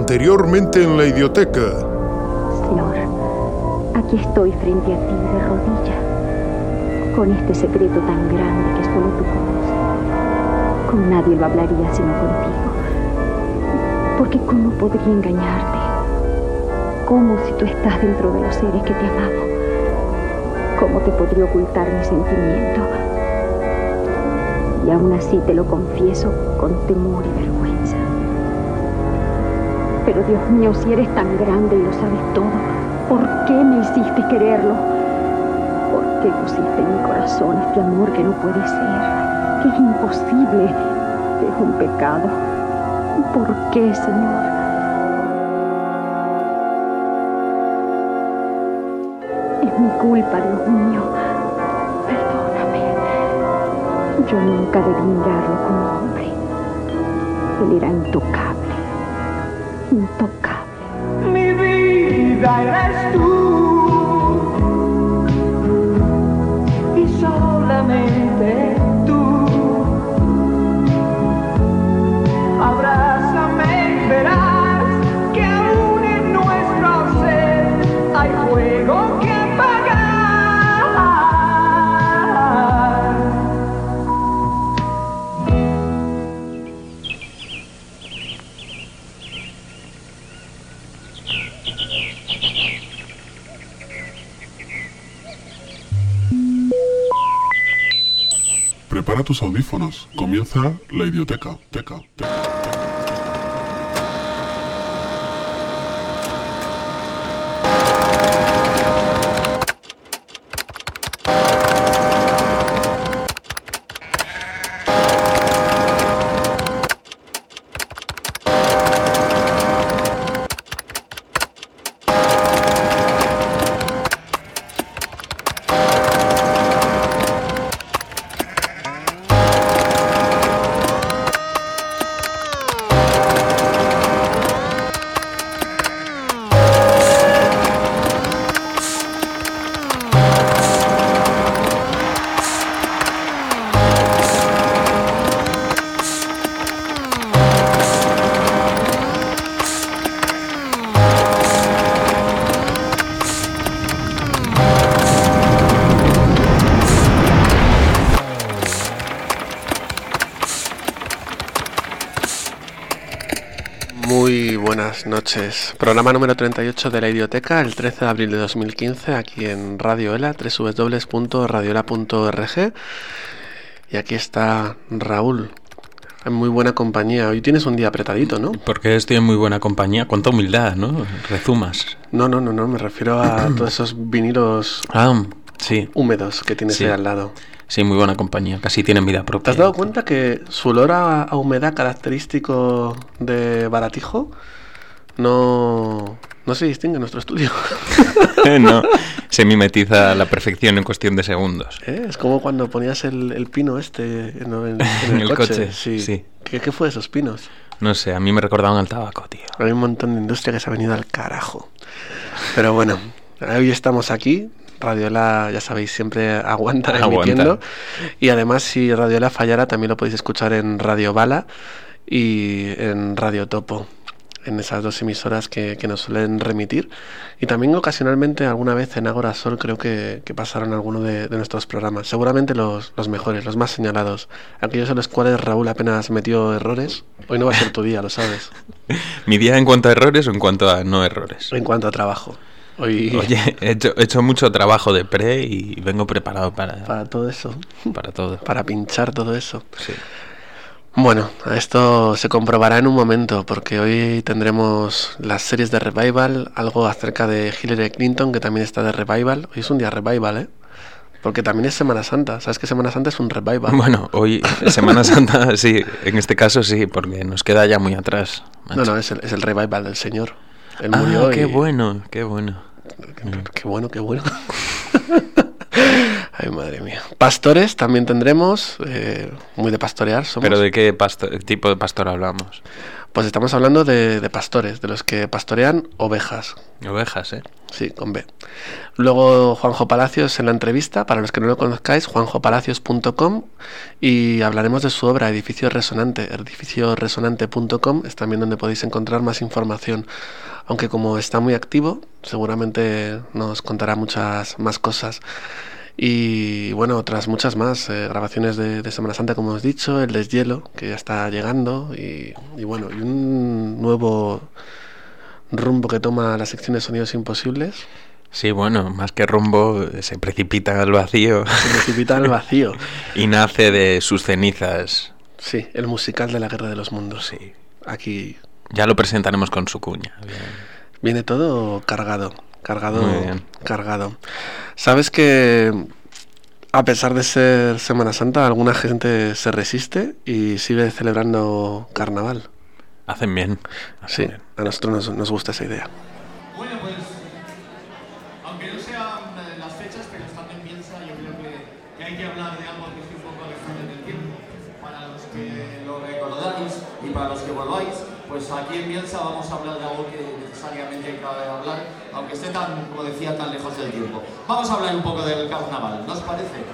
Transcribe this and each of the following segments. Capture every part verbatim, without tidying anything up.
Anteriormente en la Idioteca. Señor, aquí estoy frente a ti de rodillas, con este secreto tan grande que solo tú conoces. Con nadie lo hablaría sino contigo, porque ¿cómo podría engañarte? ¿Cómo si tú estás dentro de los seres que te amamos? ¿Cómo te podría ocultar mi sentimiento? Y aún así te lo confieso con temor y vergüenza. Pero Dios mío, si eres tan grande y lo sabes todo, ¿por qué me hiciste quererlo? ¿Por qué pusiste en mi corazón este amor que no puede ser, que es imposible, que es un pecado? ¿Por qué, Señor? Es mi culpa, Dios mío. Perdóname. Yo nunca debí mirarlo como hombre. Él era intocable. Intocable. Mi vida eres tú, y solamente tú. Abrázame y verás que aún en nuestro ser hay fuego que apagar. Prepara tus audífonos. Comienza la Idioteca. Teca, teca. Buenas noches. Programa número treinta y ocho de la Idioteca, el trece de abril de dos mil quince, aquí en Radio Ela, doble u doble u doble u punto radioela punto org. Y aquí está Raúl, en muy buena compañía. Hoy tienes un día apretadito, ¿no? Porque estoy en muy buena compañía. Cuánta humildad, ¿no? Rezumas. No, no, no, no. Me refiero a todos esos vinilos ah, sí. húmedos que tienes sí. ahí al lado. Sí, muy buena compañía. Casi tienen vida propia. ¿Te has dado cuenta que su olor a, a humedad característico de Baratijo no, no se distingue en nuestro estudio? No, se mimetiza a la perfección en cuestión de segundos. ¿Eh? Es como cuando ponías el, el pino este en, en, en el, en el coche. coche. Sí. sí. ¿Qué, ¿Qué fue de esos pinos? No sé, a mí me recordaban al tabaco, tío. Hay un montón de industria que se ha venido al carajo. Pero bueno, hoy estamos aquí. Radioela, ya sabéis, siempre aguanta emitiendo. Aguanta. Y además, si Radioela fallara, también lo podéis escuchar en Radio Bala y en Radio Topo, en esas dos emisoras que, que nos suelen remitir. Y también ocasionalmente, alguna vez en Agora Sol, creo que, que pasaron algunos de, de nuestros programas. Seguramente los, los mejores, los más señalados. Aquellos en los cuales Raúl apenas metió errores. Hoy no va a ser tu día, lo sabes. ¿Mi día en cuanto a errores o en cuanto a no errores? En cuanto a trabajo. Hoy... Oye, he hecho, he hecho mucho trabajo de pre y vengo preparado para... Para todo eso. Para todo. Para pinchar todo eso. Sí. Bueno, esto se comprobará en un momento, porque hoy tendremos las series de Revival, algo acerca de Hillary Clinton, que también está de Revival. Hoy es un día Revival, ¿eh? Porque también es Semana Santa. ¿Sabes que Semana Santa es un Revival? Bueno, hoy Semana Santa sí, en este caso sí, porque nos queda ya muy atrás. Macho. No, no, es el, es el Revival del Señor. Él ah, murió qué y... bueno, qué bueno. Qué, qué bueno, qué bueno. Ay, madre mía. Pastores también tendremos, eh, muy de pastorear somos. ¿Pero de qué pasto- tipo de pastor hablamos? Pues estamos hablando de, de pastores, de los que pastorean ovejas. Ovejas, ¿eh? Sí, con B. Luego Juanjo Palacios en la entrevista, para los que no lo conozcáis, juanjo palacios punto com, y hablaremos de su obra Edificio Resonante. edificio resonante punto com es también donde podéis encontrar más información. Aunque como está muy activo, seguramente nos contará muchas más cosas. Y bueno, otras muchas más, eh, grabaciones de, de Semana Santa, como hemos dicho, el deshielo, que ya está llegando, y, y bueno, y un nuevo rumbo que toma la sección de Sonidos Imposibles. Sí, bueno, más que rumbo, se precipita al vacío. Se precipita al vacío. Y nace de sus cenizas. Sí, el musical de la Guerra de los Mundos. Sí. Aquí ya lo presentaremos con su cuña. Bien. Viene todo cargado. Cargado, Muy bien. cargado. Sabes que a pesar de ser Semana Santa, alguna gente se resiste y sigue celebrando carnaval. Hacen bien. Hacen Sí, bien. a nosotros nos, nos gusta esa idea. Bueno, pues, aunque no sean eh, las fechas, pero estando en Bielsa, yo creo que, que hay que hablar de algo que esté un poco lejano en el tiempo. Para los que lo recordáis y para los que volváis, pues aquí en Bielsa vamos a hablar de algo que necesariamente hay que hablar, aunque esté tan, como decía, tan lejos del tiempo. Vamos a hablar un poco del carnaval, ¿no os parece?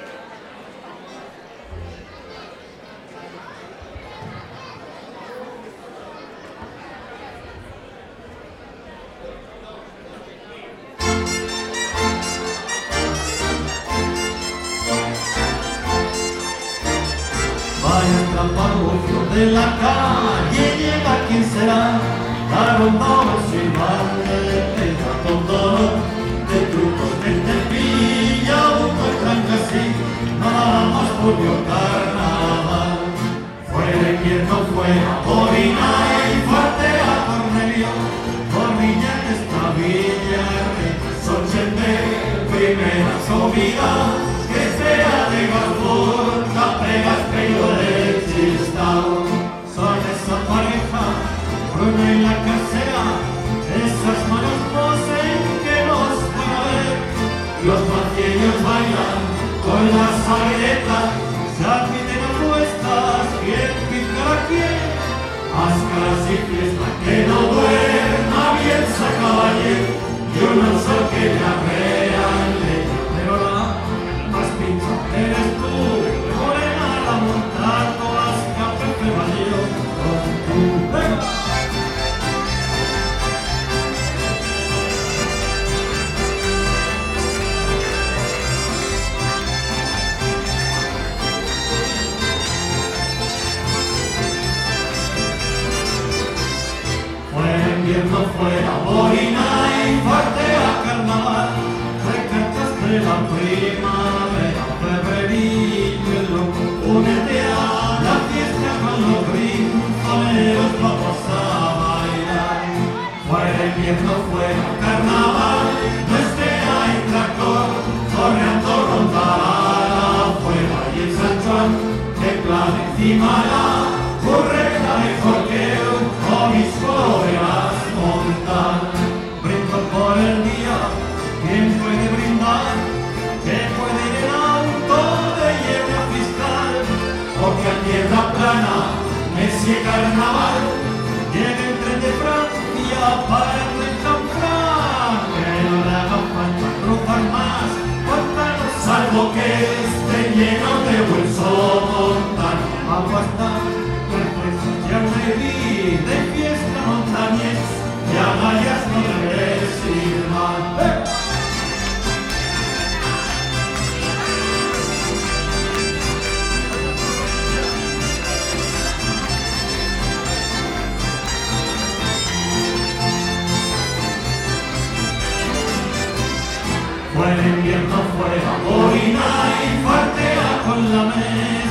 Vaya el trampaluflo de la calle, llega quien será, la rondamos y vale, pega con dolor, de trucos que te pilla, un buen trancasí, nada más volvió carnaval. Fue de invierno, fue a Corina y fuerte a Cornelio, Cornilla en esta villa, Sochende, primera comida, que sea de Gabor, capegas, pelo de chistao. Son esa pareja, Bruno y la casera, esas manos posen que nos van a ver. Los macieños bailan con las saetas, se admiten apuestas, quién pica a quién. Máscaras y fiesta que no duerma bien esa caballero, y un sol que la vean leña, pero la más pincha eres tú, morena la montar, todas café febrero con tu venga. Fue invierno, fue a Borina y fuerte a carnaval, recartaste la primavera, febrero, únete a la fiesta con los rinconeros, vamos a bailar. Fue invierno, fue a carnaval, no esté ahí tractor, corriendo rondará la fuera y el San Juan, que plan encima la curreta de jorqueo, o mis coreas montan. Brindo por el día, ¿quién puede brindar? ¿Qué puede ir el auto de hierba fiscal? Porque a tierra plana, Messi carnaval, llega el tren de Francia para recampear. Que no le haga falta cruzar más, pantanos, salvo que esté lleno de hueso montano. Agua está, refrescos ya una herida de fiesta montañés, y agallas no debes ir mal. ¡Eh! Fue el invierno, fue a Borina y fartea con la mesa.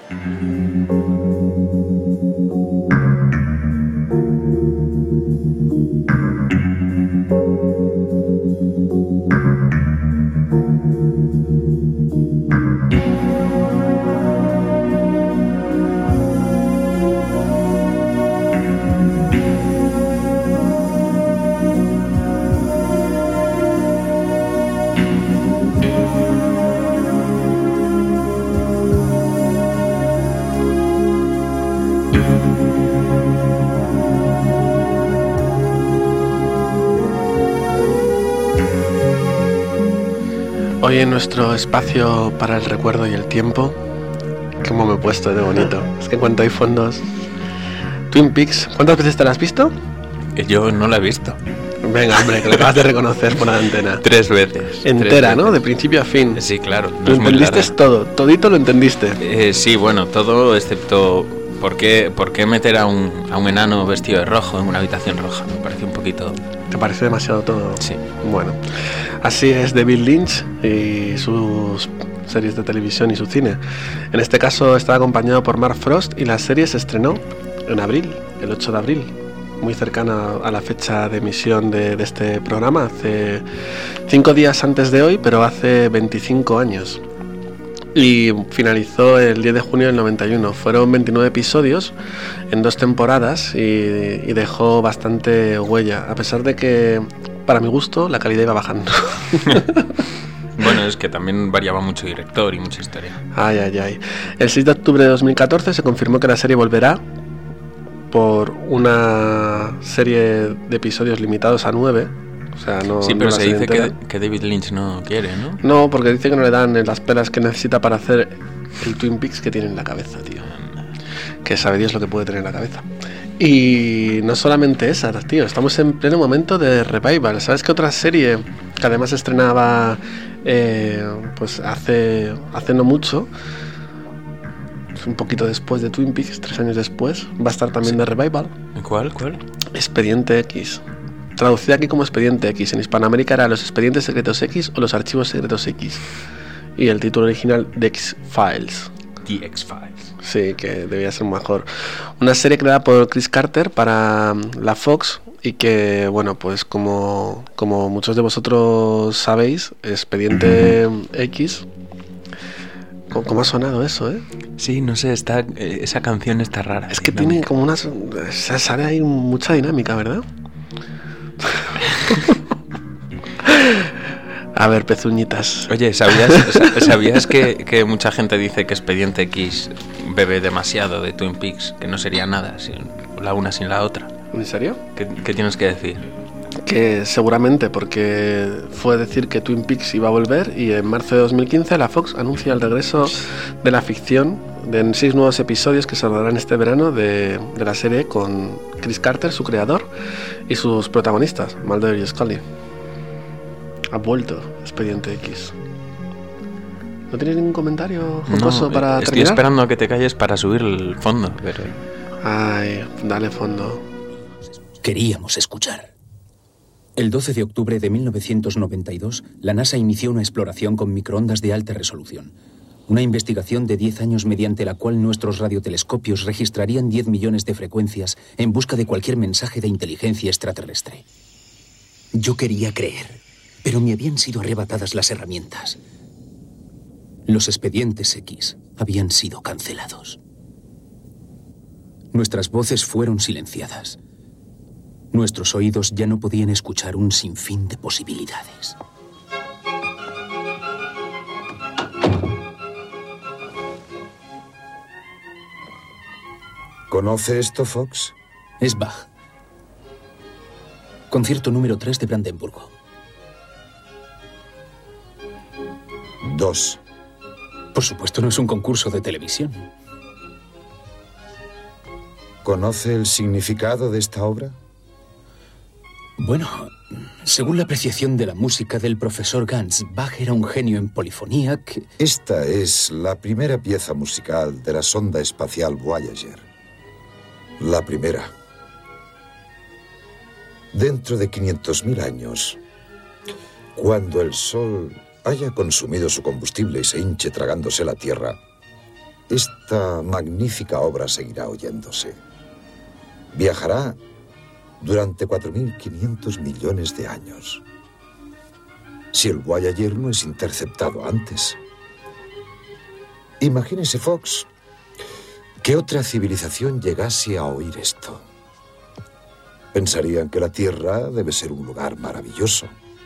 Hoy en nuestro espacio para el recuerdo y el tiempo, ¿cómo me he puesto de bonito? Es que en cuanto hay fondos... Twin Peaks, ¿cuántas veces te la has visto? Yo no la he visto. Venga, hombre, que lo acabas de reconocer por la antena. Tres veces. Entera, tres veces. ¿no? De principio a fin. Sí, claro. No lo es muy entendiste larga. todo, todito lo entendiste. Eh, sí, bueno, todo excepto... ¿Por qué, por qué meter a un, a un enano vestido de rojo en una habitación roja? Me parece un poquito... ¿Te parece demasiado todo? Sí. Bueno, así es David Lynch y sus series de televisión y su cine. En este caso está acompañado por Mark Frost y la serie se estrenó en abril, el ocho de abril, muy cercana a la fecha de emisión de, de este programa, hace cinco días antes de hoy, pero hace veinticinco años. Y finalizó el diez de junio del noventa y uno. Fueron veintinueve episodios en dos temporadas y, y dejó bastante huella, a pesar de que, para mi gusto, la calidad iba bajando. Bueno, es que también variaba mucho director y mucha historia. Ay, ay, ay. El seis de octubre de dos mil catorce se confirmó que la serie volverá por una serie de episodios limitados a nueve. O sea, no, sí, pero no se dice que, que, que David Lynch no quiere, ¿no? No, porque dice que no le dan las pelas que necesita para hacer el Twin Peaks que tiene en la cabeza, tío. Que sabe Dios lo que puede tener en la cabeza. Y no solamente esa, tío. Estamos en pleno momento de revival. ¿Sabes qué otra serie que además estrenaba eh, pues hace, hace no mucho, un poquito después de Twin Peaks, tres años después, va a estar también sí. de revival? ¿Cuál? ¿Cuál? Expediente X. Traducida aquí como Expediente X. En Hispanoamérica era Los Expedientes Secretos X o Los Archivos Secretos X. Y el título original, The X-Files. The X-Files. Sí, que debía ser mejor. Una serie creada por Chris Carter para la Fox y que, bueno, pues como, como muchos de vosotros sabéis, Expediente X... ¿Cómo ha sonado eso, eh? Sí, no sé, está, eh, esa canción está rara. Es que dinámica. Tiene como unas... Sale ahí mucha dinámica, ¿verdad? A ver, pezuñitas. Oye, ¿sabías, ¿sabías que, que mucha gente dice que Expediente X bebe demasiado de Twin Peaks? Que no sería nada sin la una sin la otra. ¿En serio? ¿Qué, qué tienes que decir? Que seguramente, porque fue decir que Twin Peaks iba a volver y en marzo de dos mil quince la Fox anuncia el regreso de la ficción de seis nuevos episodios que se rodarán este verano de, de la serie con Chris Carter, su creador, y sus protagonistas, Mulder y Scully. Ha vuelto Expediente X. ¿No tienes ningún comentario jocoso no, para estoy terminar? Estoy esperando a que te calles para subir el fondo. Pero... Ay, dale fondo. Queríamos escuchar. El doce de octubre de mil novecientos noventa y dos, la NASA inició una exploración con microondas de alta resolución. Una investigación de diez años mediante la cual nuestros radiotelescopios registrarían diez millones de frecuencias en busca de cualquier mensaje de inteligencia extraterrestre. Yo quería creer, pero me habían sido arrebatadas las herramientas. Los expedientes X habían sido cancelados. Nuestras voces fueron silenciadas. Nuestros oídos ya no podían escuchar un sinfín de posibilidades. ¿Conoce esto, Fox? Es Bach. Concierto número tres de Brandenburgo. Dos. Por supuesto, no es un concurso de televisión. ¿Conoce el significado de esta obra? Bueno, según la apreciación de la música del profesor Gans, Bach era un genio en polifonía que... Esta es la primera pieza musical de la sonda espacial Voyager. La primera. Dentro de quinientos mil años, cuando el Sol haya consumido su combustible y se hinche tragándose la Tierra, esta magnífica obra seguirá oyéndose. Viajará durante cuatro mil quinientos millones de años. Si el Voyager no es interceptado antes. Imagínese, Fox, que otra civilización llegase a oír esto. Pensarían que la Tierra debe ser un lugar maravilloso.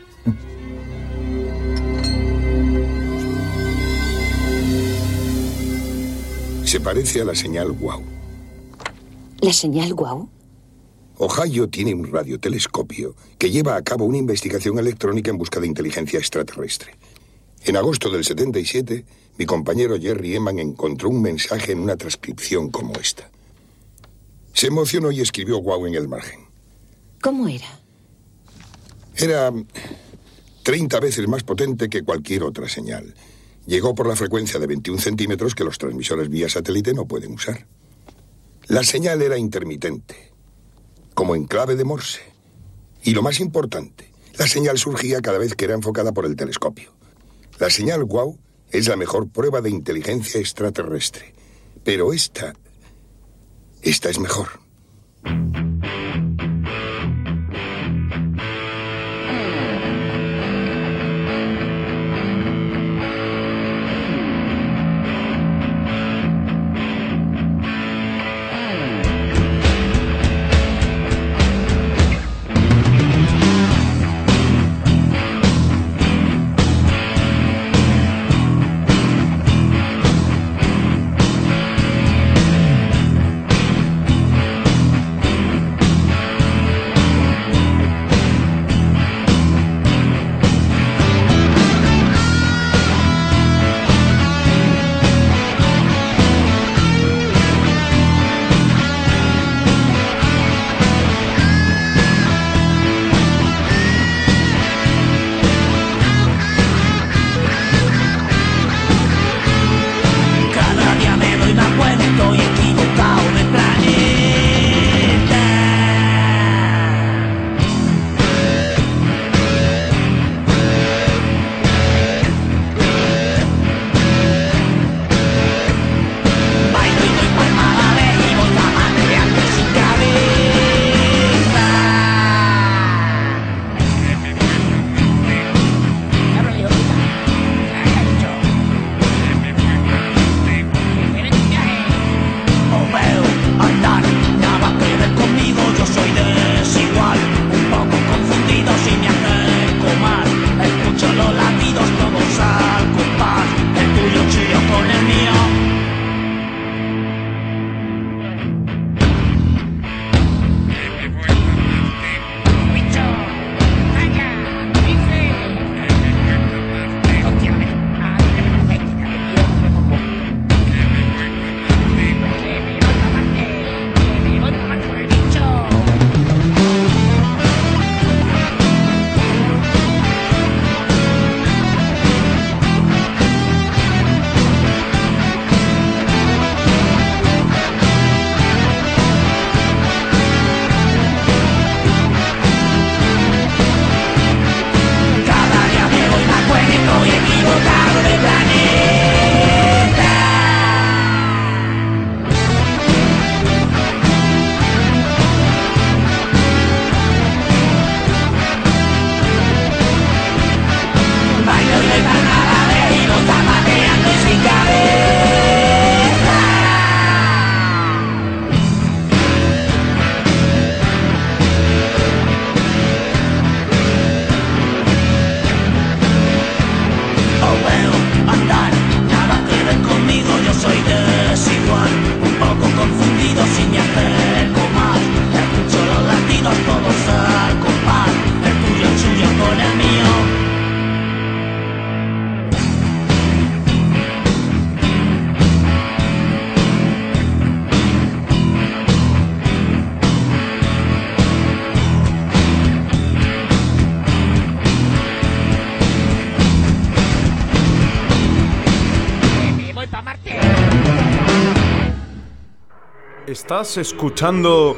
Se parece a la señal Wow. ¿La señal Wow? Ohio tiene un radiotelescopio que lleva a cabo una investigación electrónica en busca de inteligencia extraterrestre. En agosto del setenta y siete, mi compañero Jerry Eman encontró un mensaje en una transcripción como esta. Se emocionó y escribió Wow en el margen. ¿Cómo era? Era treinta veces más potente que cualquier otra señal. Llegó por la frecuencia de veintiún centímetros que los transmisores vía satélite no pueden usar. La señal era intermitente, como en clave de Morse. Y lo más importante, la señal surgía cada vez que era enfocada por el telescopio. La señal Wow es la mejor prueba de inteligencia extraterrestre. Pero esta... esta es mejor. Estás escuchando...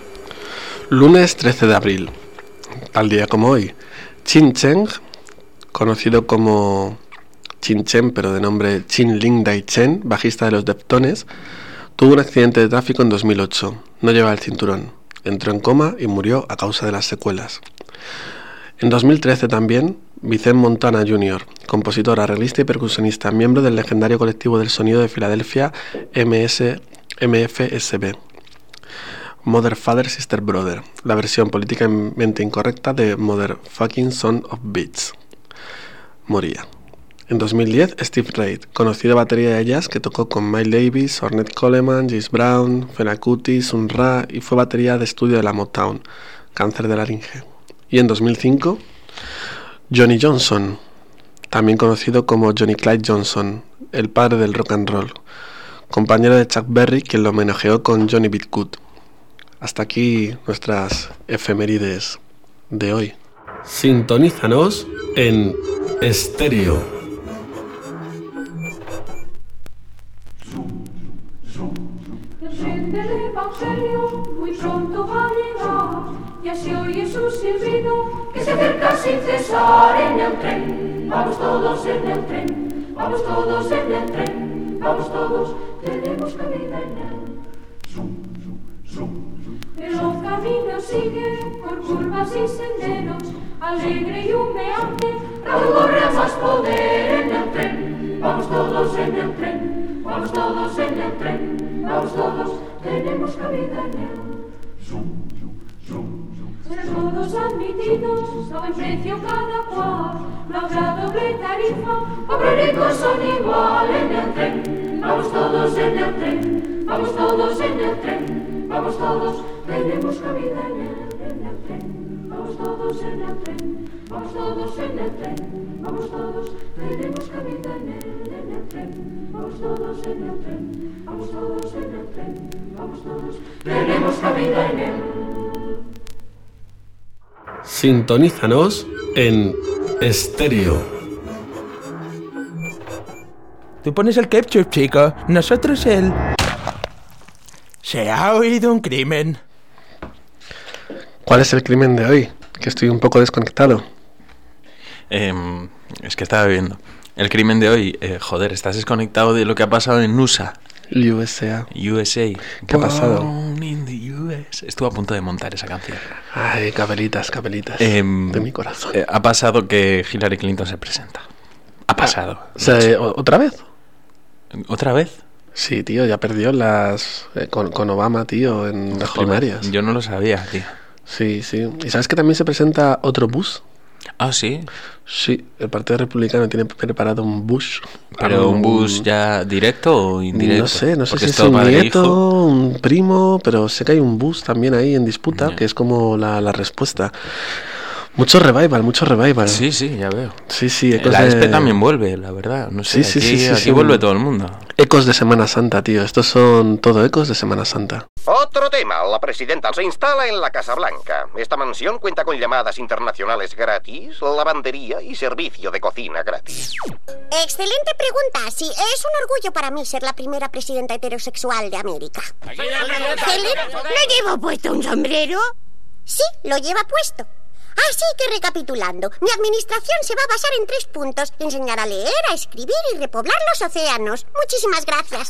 Lunes trece de abril. Tal día como hoy, Qin Cheng conocido como Chin Chen, pero de nombre Chin Ling Dai Chen, bajista de los Deftones, tuvo un accidente de tráfico en dos mil ocho. No llevaba el cinturón. Entró en coma y murió a causa de las secuelas. En dos mil trece también, Vicente Montana junior, compositor, arreglista y percusionista, miembro del legendario colectivo del sonido de Filadelfia M S, M F S B. Mother, Father, Sister, Brother, la versión políticamente incorrecta de Mother Fucking Son of Beats. Moría. En dos mil diez, Steve Reid, conocido batería de jazz que tocó con Miles Davis, Ornette Coleman, James Brown, Fela Kuti, Sun Ra y fue batería de estudio de la Motown, cáncer de laringe. Y en dos mil cinco, Johnny Johnson, también conocido como Johnny Clyde Johnson, el padre del rock and roll, compañero de Chuck Berry, quien lo homenajeó con Johnny B. Good. Hasta aquí nuestras efemérides de hoy. Sintonízanos en estéreo. El del Evangelio muy pronto va a llegar, ya se oye su silbido que se acerca sin cesar en el tren. Vamos todos en el tren, vamos todos en el tren, vamos todos, tenemos cabida en él. El camino sigue por curvas y senderos, alegre y humeante, Raúl corre a más poder en el tren. Vamos todos en el tren, vamos todos en el tren, vamos todos, tenemos cabida en él. Todos admitidos, a buen precio cada cual, no habrá doble tarifa, obreritos son igual en el tren. Vamos todos en el tren, vamos todos en el tren, vamos todos, tenemos cabida en el, en el tren. Vamos todos en el tren, vamos todos en el tren, vamos todos, tenemos cabida en el, en el tren. Vamos todos en el tren, vamos todos en el tren, vamos todos, tenemos cabida en él. Sintonízanos en estéreo. Tú pones el ketchup, chico, nosotros el... Se ha oído un crimen. ¿Cuál es el crimen de hoy? Que estoy un poco desconectado. Eh, es que estaba viendo. El crimen de hoy, eh, joder, estás desconectado de lo que ha pasado en U S A. U S A. U S A. ¿Qué ha pasado? In the U S. Estuve a punto de montar esa canción. Ay, capelitas, capelitas. Eh, de mi corazón. Eh, ha pasado que Hillary Clinton se presenta. Ha pasado. Ah, o sea, ¿otra vez? ¿Otra vez? Sí, tío, ya perdió las eh, con, con Obama, tío, en las Joder, primarias. Yo no lo sabía, tío. Sí, sí. ¿Y sabes que también se presenta otro Bush? Ah, ¿sí? Sí, el Partido Republicano tiene preparado un Bush. ¿Pero un Bush ya directo o indirecto? No sé, no sé Porque si es un nieto, un primo, pero sé que hay un Bush también ahí en disputa, yeah. que es como la, la respuesta. Mucho revival, mucho revival. Sí, sí, ya veo. Sí, sí. Ecos la de... E S P E también vuelve, la verdad. No sé, sí, aquí, sí, sí, sí, aquí sí, vuelve sí. todo el mundo. Ecos de Semana Santa, tío. Estos son todo ecos de Semana Santa. Otro tema. La presidenta se instala en la Casa Blanca. Esta mansión cuenta con llamadas internacionales gratis, lavandería y servicio de cocina gratis. Excelente pregunta. Sí, es un orgullo para mí ser la primera presidenta heterosexual de América. ¿Helen, no llevo puesto un sombrero? Sí, lo lleva puesto. Así que recapitulando, mi administración se va a basar en tres puntos: enseñar a leer, a escribir y repoblar los océanos. Muchísimas gracias.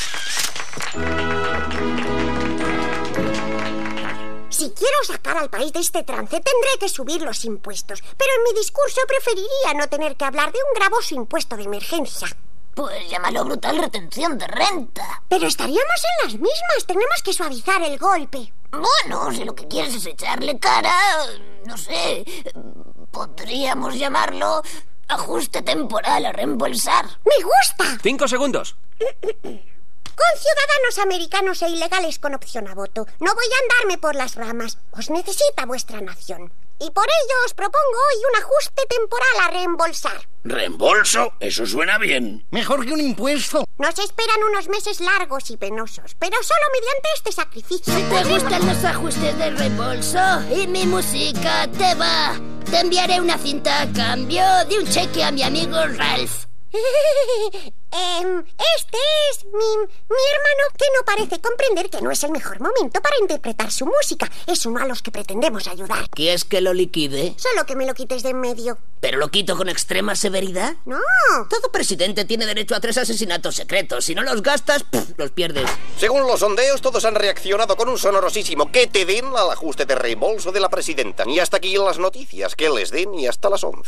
Si quiero sacar al país de este trance, tendré que subir los impuestos. Pero en mi discurso preferiría no tener que hablar de un gravoso impuesto de emergencia. Pues llámalo brutal retención de renta. Pero estaríamos en las mismas. Tenemos que suavizar el golpe. Bueno, si lo que quieres es echarle cara, no sé, podríamos llamarlo ajuste temporal a reembolsar. ¡Me gusta! Cinco segundos. Con ciudadanos americanos e ilegales con opción a voto. No voy a andarme por las ramas. Os necesita vuestra nación. Y por ello os propongo hoy un ajuste temporal a reembolsar. ¿Reembolso? Eso suena bien. Mejor que un impuesto. Nos esperan unos meses largos y penosos, pero solo mediante este sacrificio. Si te gustan los ajustes de reembolso y mi música te va, te enviaré una cinta a cambio de un cheque a mi amigo Ralph. eh, este es mi, mi hermano, que no parece comprender que no es el mejor momento para interpretar su música. Es uno a los que pretendemos ayudar. ¿Quieres que lo liquide? Solo que me lo quites de en medio. ¿Pero lo quito con extrema severidad? No. Todo presidente tiene derecho a tres asesinatos secretos. Si no los gastas, pff, los pierdes. Según los sondeos, todos han reaccionado con un sonorosísimo que te den al ajuste de reembolso de la presidenta. Y hasta aquí las noticias, que les den y hasta las once.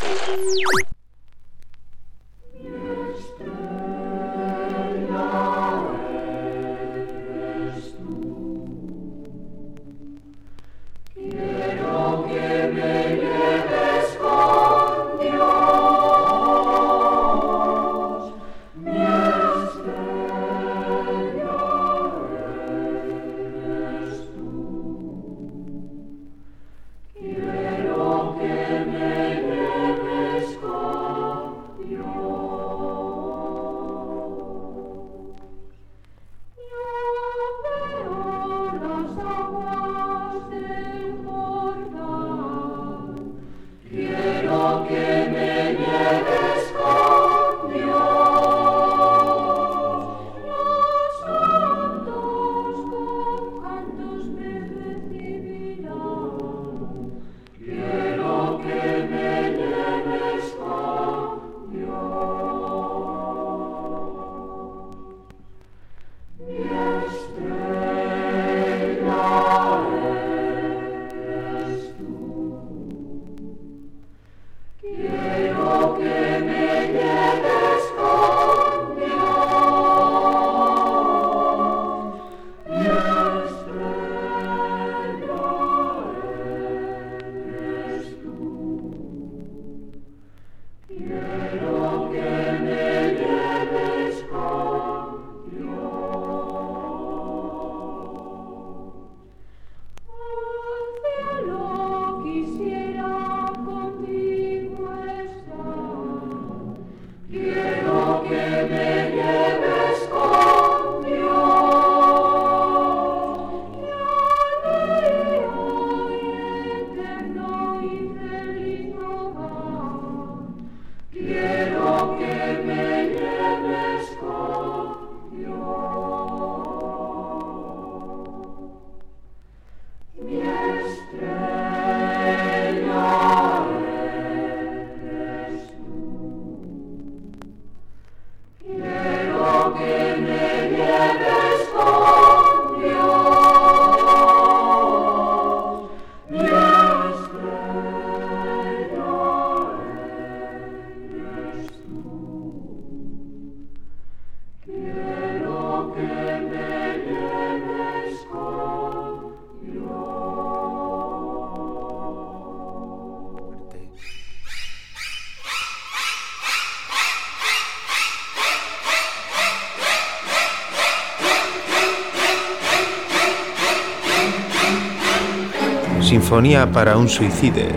Quiero que me lleves con Dios, mi estrella eres tú. Quiero que me lleves con Dios. Yo veo las aguas del Jordán. Quiero que me lleves con Dios. Los santos con cantos me recibirán. Quiero que me lleves con Dios. Mi estrella eres tú. Quiero que me lleves con Dios. Mi estrella eres tú. Quiero que me lleves con Al cielo quisiera contigo estar. Quiero que me lleves con Dios. Y eterno y feliz hogar. Quiero que me lleves con Dios. Mi estrella eres tú. Quiero que me lleves con Dios. Mi estrella eres tú. Quiero que me lleves con Sinfonía para un suicide.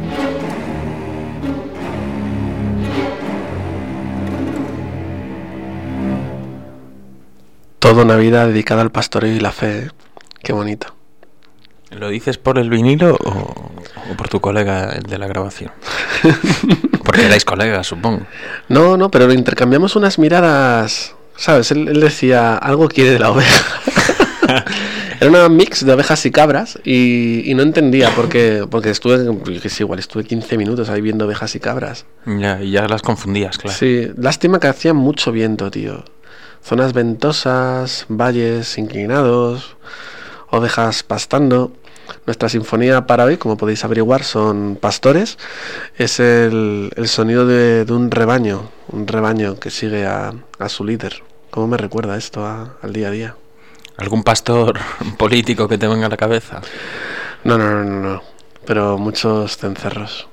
Toda una vida dedicada al pastoreo y la fe, ¿eh? Qué bonito. ¿Lo dices por el vinilo o, o por tu colega, el de la grabación? Porque erais colegas, supongo. No, no, pero intercambiamos unas miradas, ¿sabes? Él, él decía, algo quiere de la oveja. Era una mix de ovejas y cabras y, y no entendía porque, porque estuve, que sí, igual estuve quince minutos ahí viendo ovejas y cabras. Ya, y ya las confundías, claro. Sí, lástima que hacía mucho viento, tío. Zonas ventosas, valles inclinados, ovejas pastando. Nuestra sinfonía para hoy, como podéis averiguar, son pastores. Es el, el sonido de, de un rebaño, un rebaño que sigue a, a su líder. ¿Cómo me recuerda esto a, al día a día? ¿Algún pastor político que te venga a la cabeza? No, no, no, no, no. Pero muchos cencerros.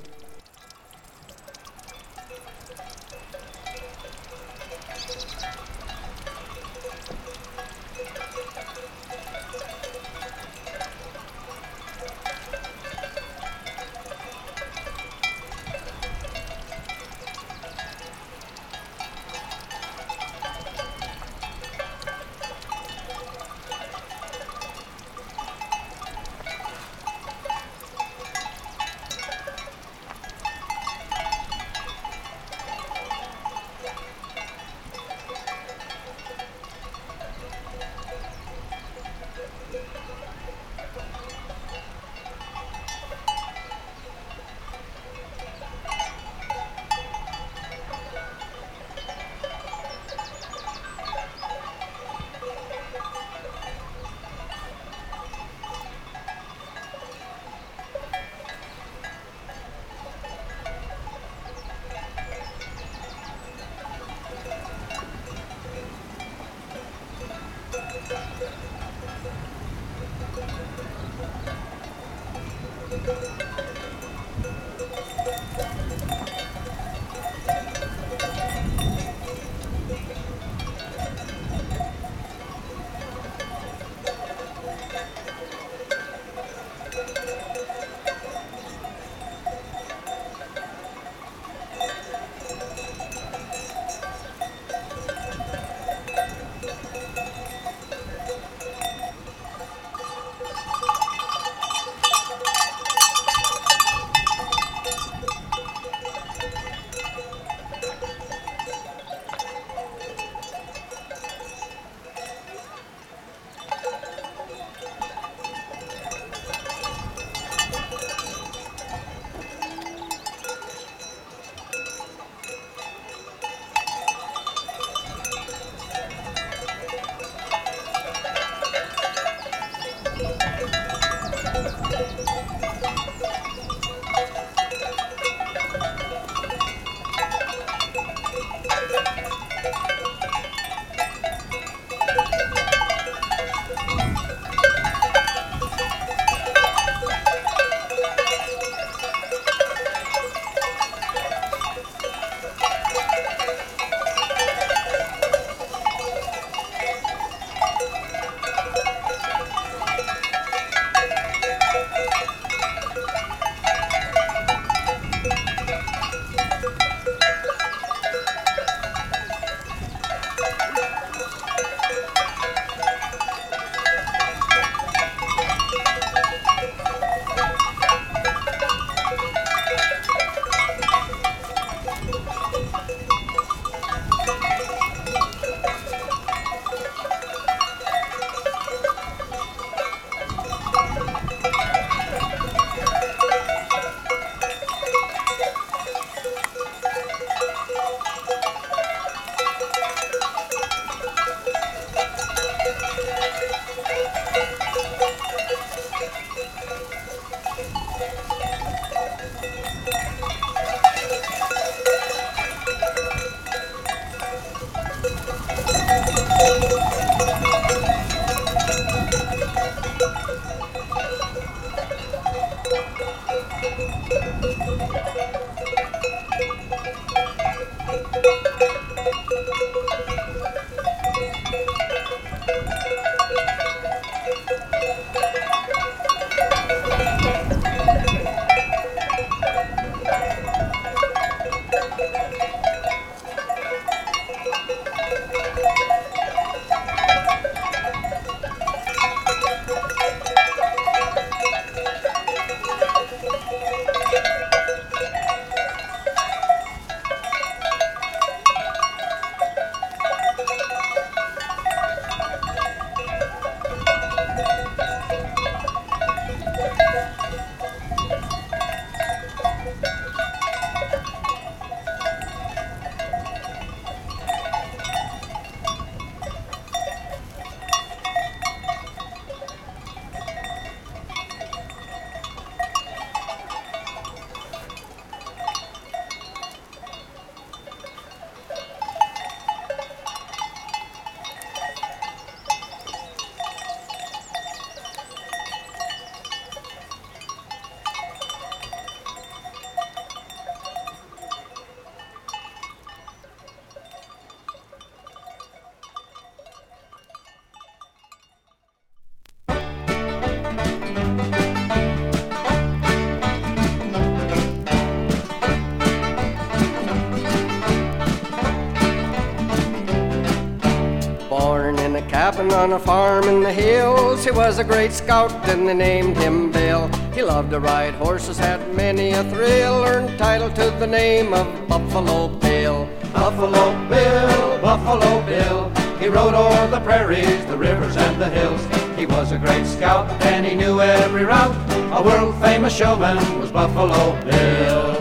happened on a farm in the hills. He was a great scout and they named him Bill. He loved to ride horses, had many a thrill, earned title to the name of Buffalo Bill. Buffalo Bill, Buffalo Bill, he rode o'er the prairies, the rivers and the hills. He was a great scout and he knew every route. A world famous showman was Buffalo Bill.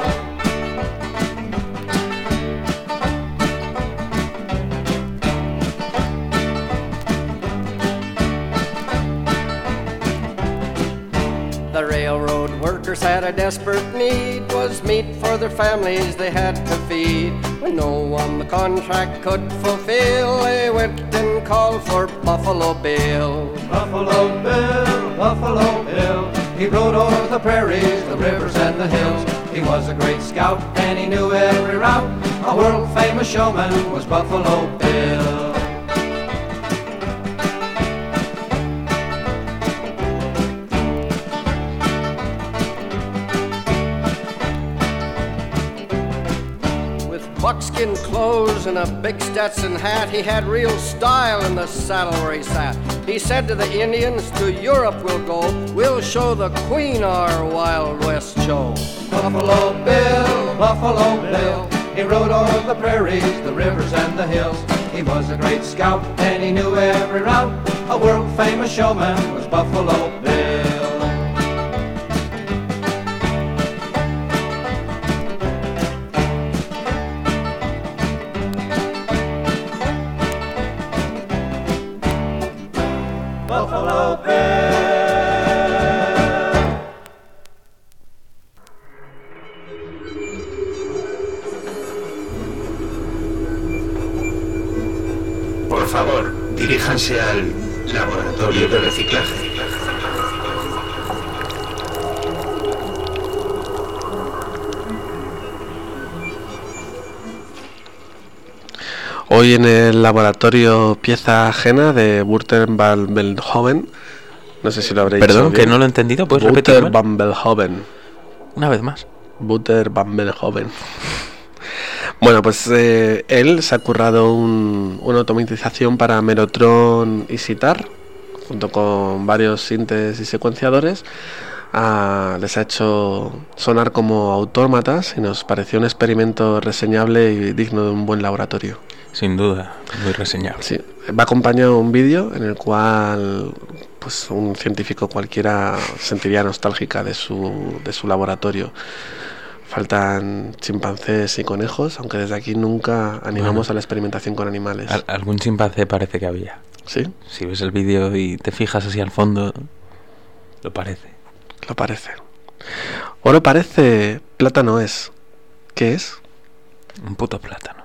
The railroad workers had a desperate need, was meat for their families they had to feed. When no one the contract could fulfill, they went and called for Buffalo Bill. Buffalo Bill, Buffalo Bill, he rode o'er the prairies, the rivers and the hills. He was a great scout and he knew every route. A world famous showman was Buffalo Bill. Buckskin clothes and a big Stetson hat, he had real style in the saddle where he sat. He said to the Indians, to Europe we'll go, we'll show the Queen our Wild West show. Buffalo Bill, Buffalo Bill, he rode o'er the prairies, the rivers and the hills. He was a great scout and he knew every route. A world famous showman was Buffalo Bill. Buffalo Bill. Por favor, diríjanse al laboratorio de reciclaje. Hoy en el laboratorio Pieza Ajena de Wouter van Beethoven. No sé si lo habréis Perdón, dicho que bien. no lo he entendido. ¿Puedes Wouter repetirlo? van Beethoven. Una vez más. Wouter van Beethoven. Bueno, pues eh, él se ha currado un, una automatización para Melotron y Sitar, junto con varios sintes y secuenciadores. Ah, les ha hecho sonar como autómatas y nos pareció un experimento reseñable y digno de un buen laboratorio. Sin duda, muy reseñable. Sí, va acompañado de un vídeo en el cual pues un científico cualquiera sentiría nostálgica de su, de su laboratorio. Faltan chimpancés y conejos, aunque desde aquí nunca animamos bueno, a la experimentación con animales. Al, algún chimpancé parece que había. ¿Sí? Si ves el vídeo y te fijas así al fondo, lo parece. Lo parece. Oro parece, plátano es. ¿Qué es? Un puto plátano.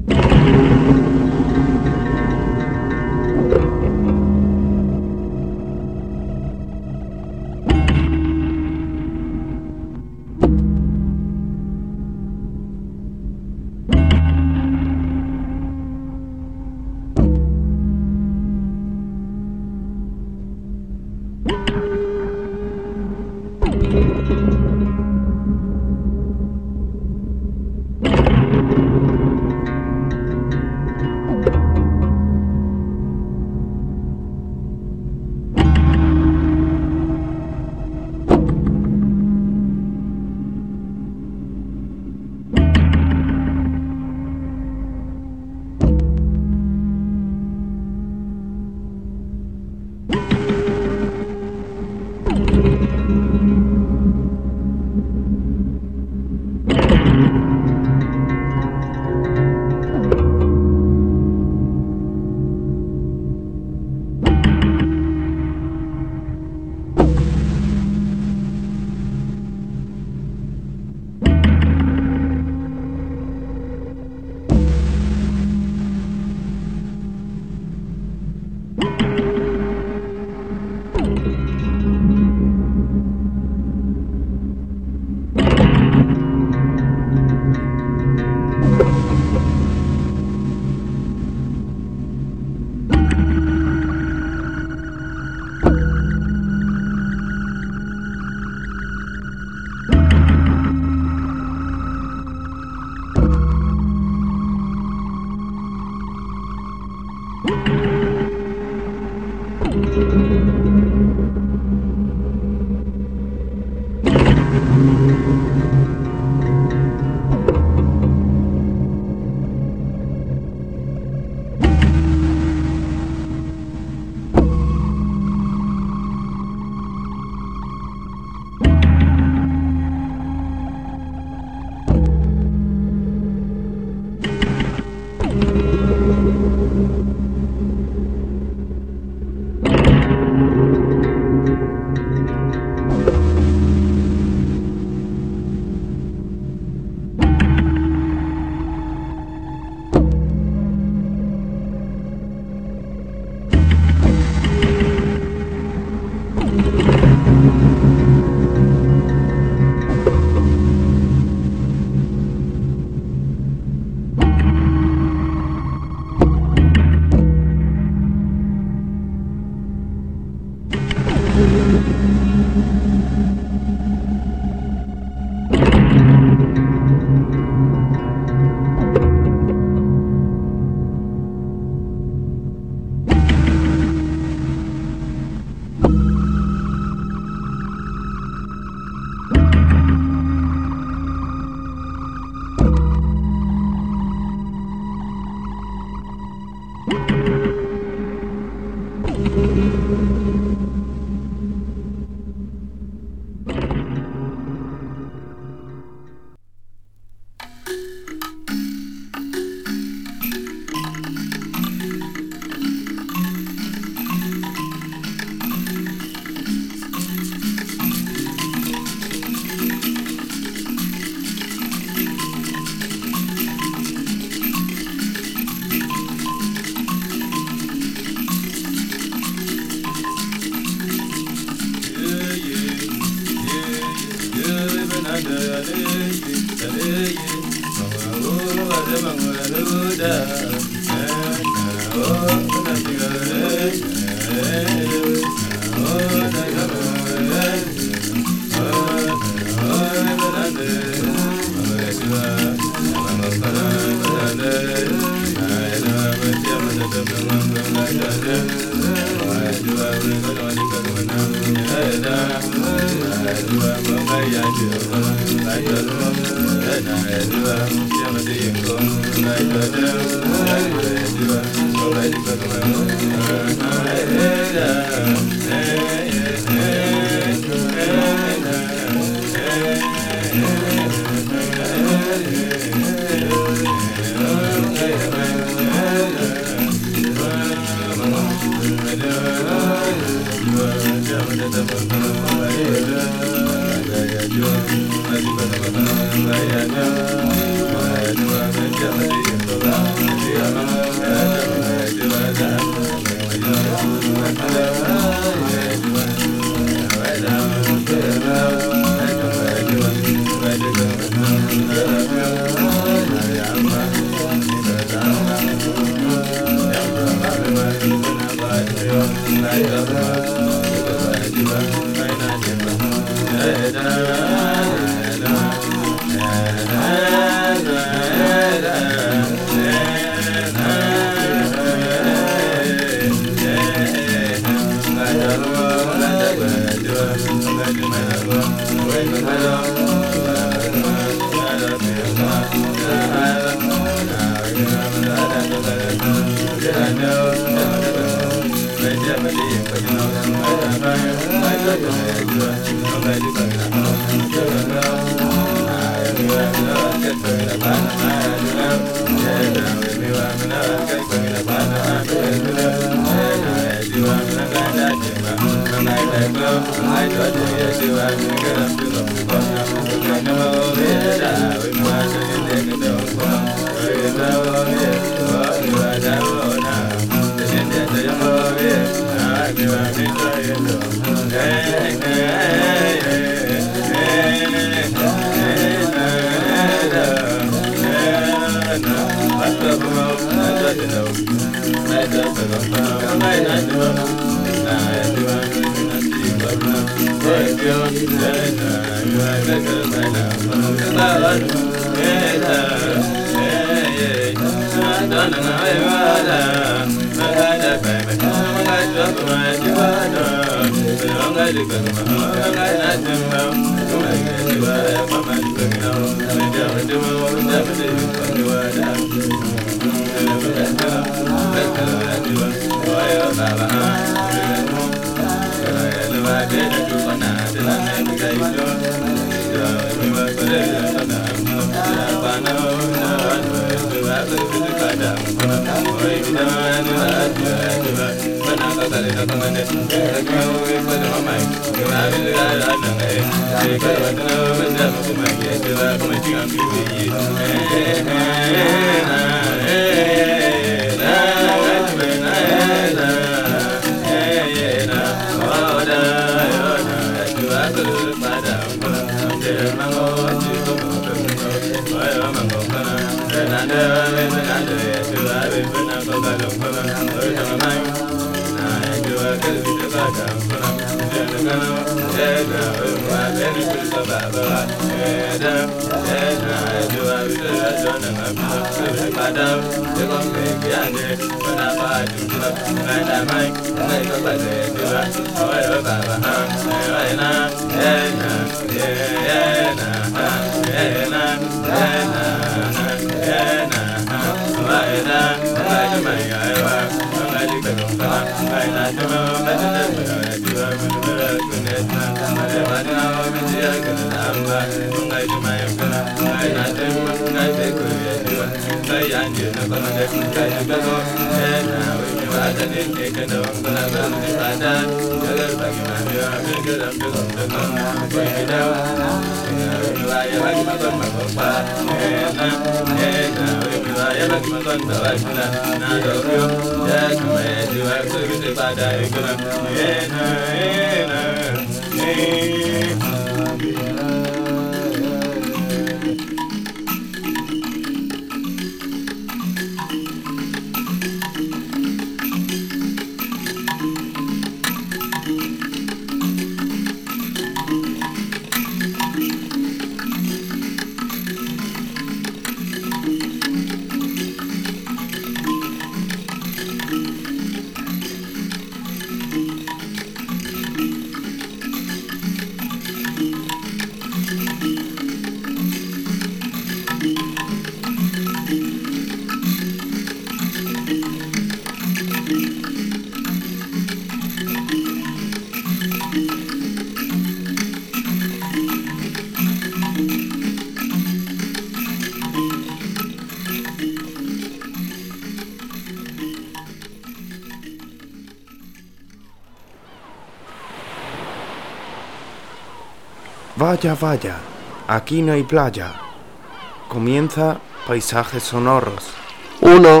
Vaya, vaya, aquí no hay playa. Comienza Paisajes Sonoros. Uno.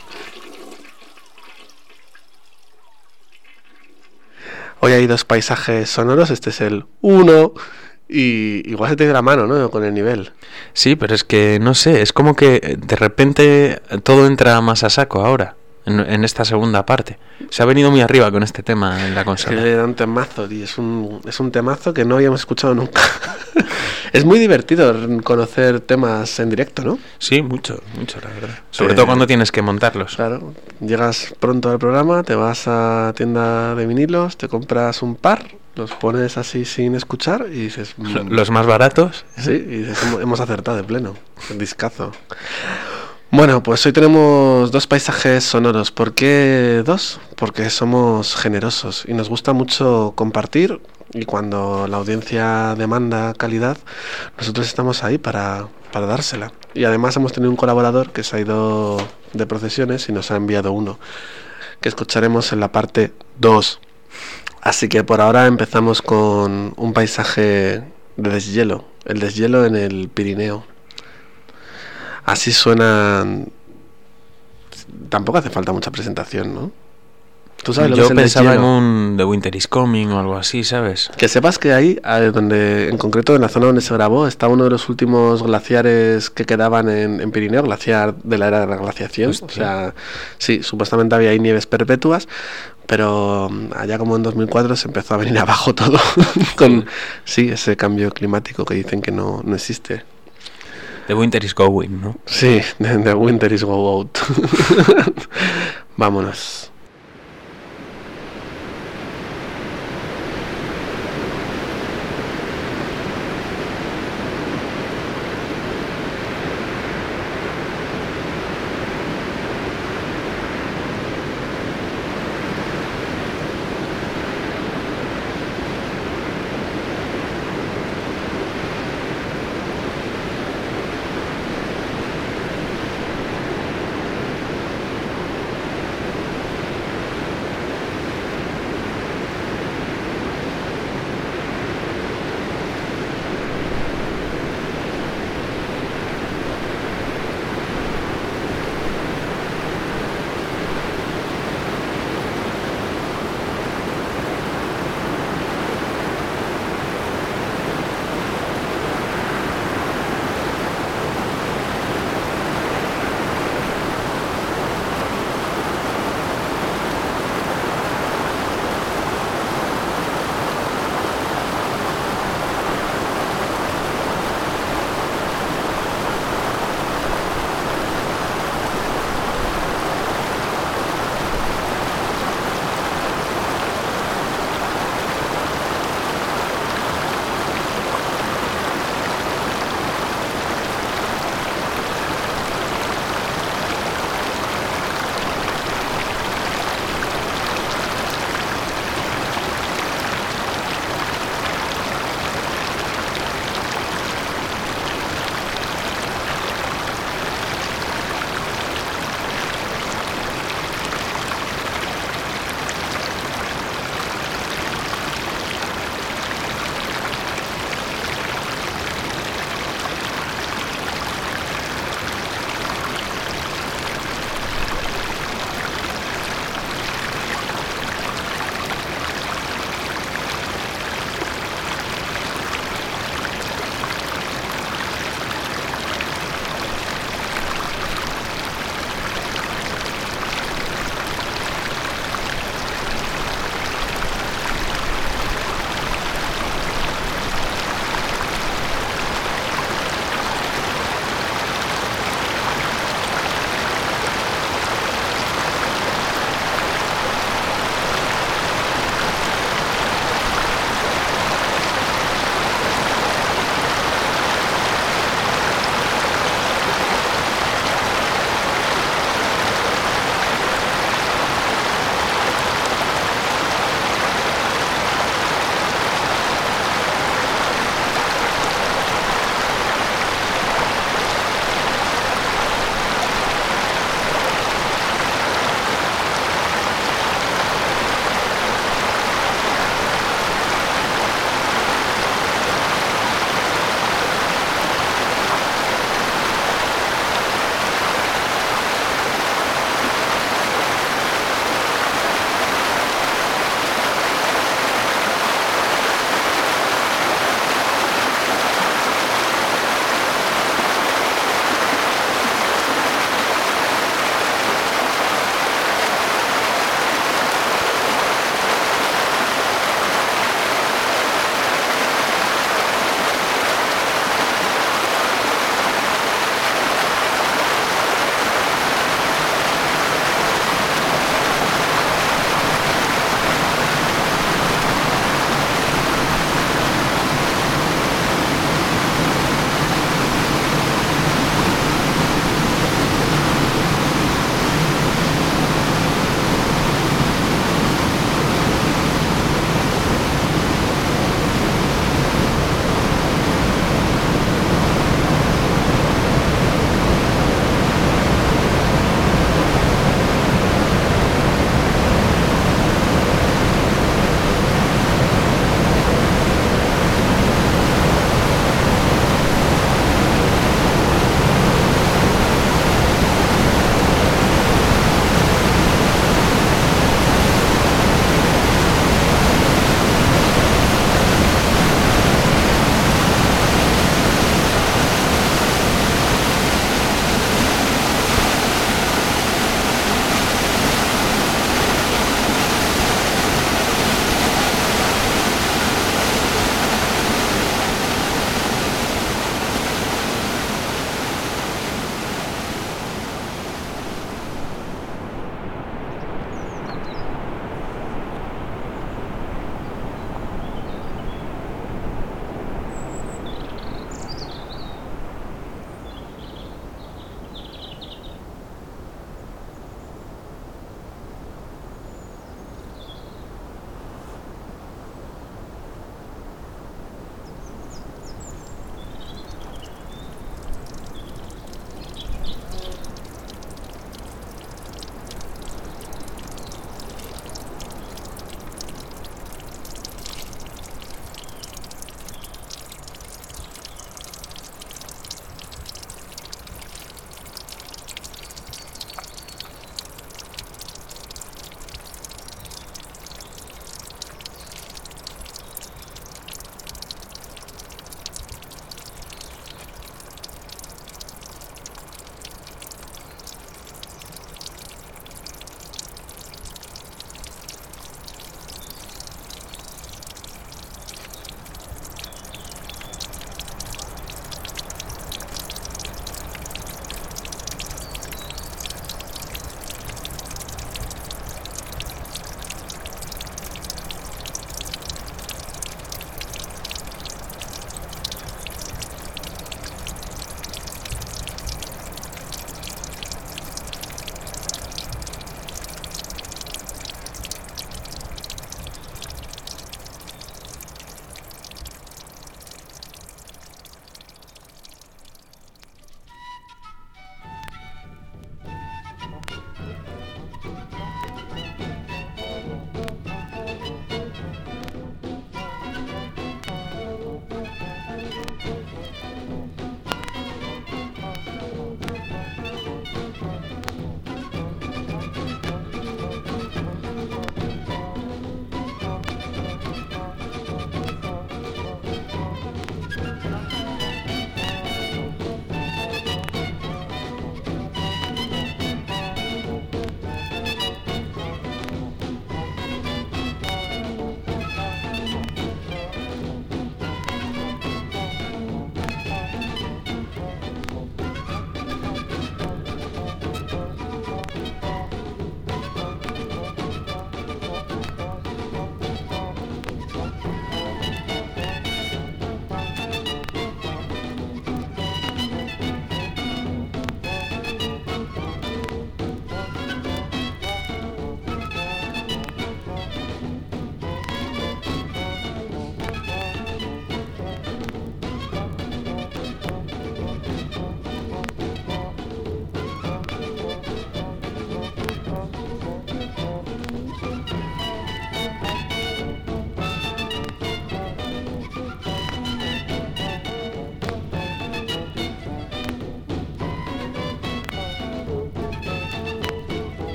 Hoy hay dos paisajes sonoros, este es el uno. Y igual se te dio la mano, ¿no? Con el nivel. Sí, pero es que, no sé, es como que de repente todo entra más a saco ahora, en, en esta segunda parte. Se ha venido muy arriba con este tema en la consola. Es que era un temazo, tío. Es un, es un temazo que no habíamos escuchado nunca. Es muy divertido conocer temas en directo, ¿no? Sí, mucho, mucho, la verdad. Sobre eh, todo cuando tienes que montarlos. Claro, llegas pronto al programa, te vas a tienda de vinilos, te compras un par, los pones así sin escuchar y dices... Mmm, ¿los más baratos? Sí, y dices, hemos acertado de pleno, el discazo. Bueno, pues hoy tenemos dos paisajes sonoros. ¿Por qué dos? Porque somos generosos y nos gusta mucho compartir, y cuando la audiencia demanda calidad, nosotros estamos ahí para, para dársela. Y además hemos tenido un colaborador que se ha ido de procesiones y nos ha enviado uno, que escucharemos en la parte dos. Así que por ahora empezamos con un paisaje de deshielo, el deshielo en el Pirineo. Así suenan. Tampoco hace falta mucha presentación, ¿no? ¿Tú sabes lo Yo que es el pensaba deshielo? en un The Winter is Coming o algo así, ¿sabes? Que sepas que ahí, donde, en concreto en la zona donde se grabó, está uno de los últimos glaciares que quedaban en, en Pirineo, glaciar de la era de la glaciación. Hostia. O sea, sí, supuestamente había ahí nieves perpetuas, pero allá como en dos mil cuatro se empezó a venir abajo todo con sí, ese cambio climático que dicen que no, no existe. The Winter is Going, ¿no? Sí, The Winter is Go Out. Vámonos.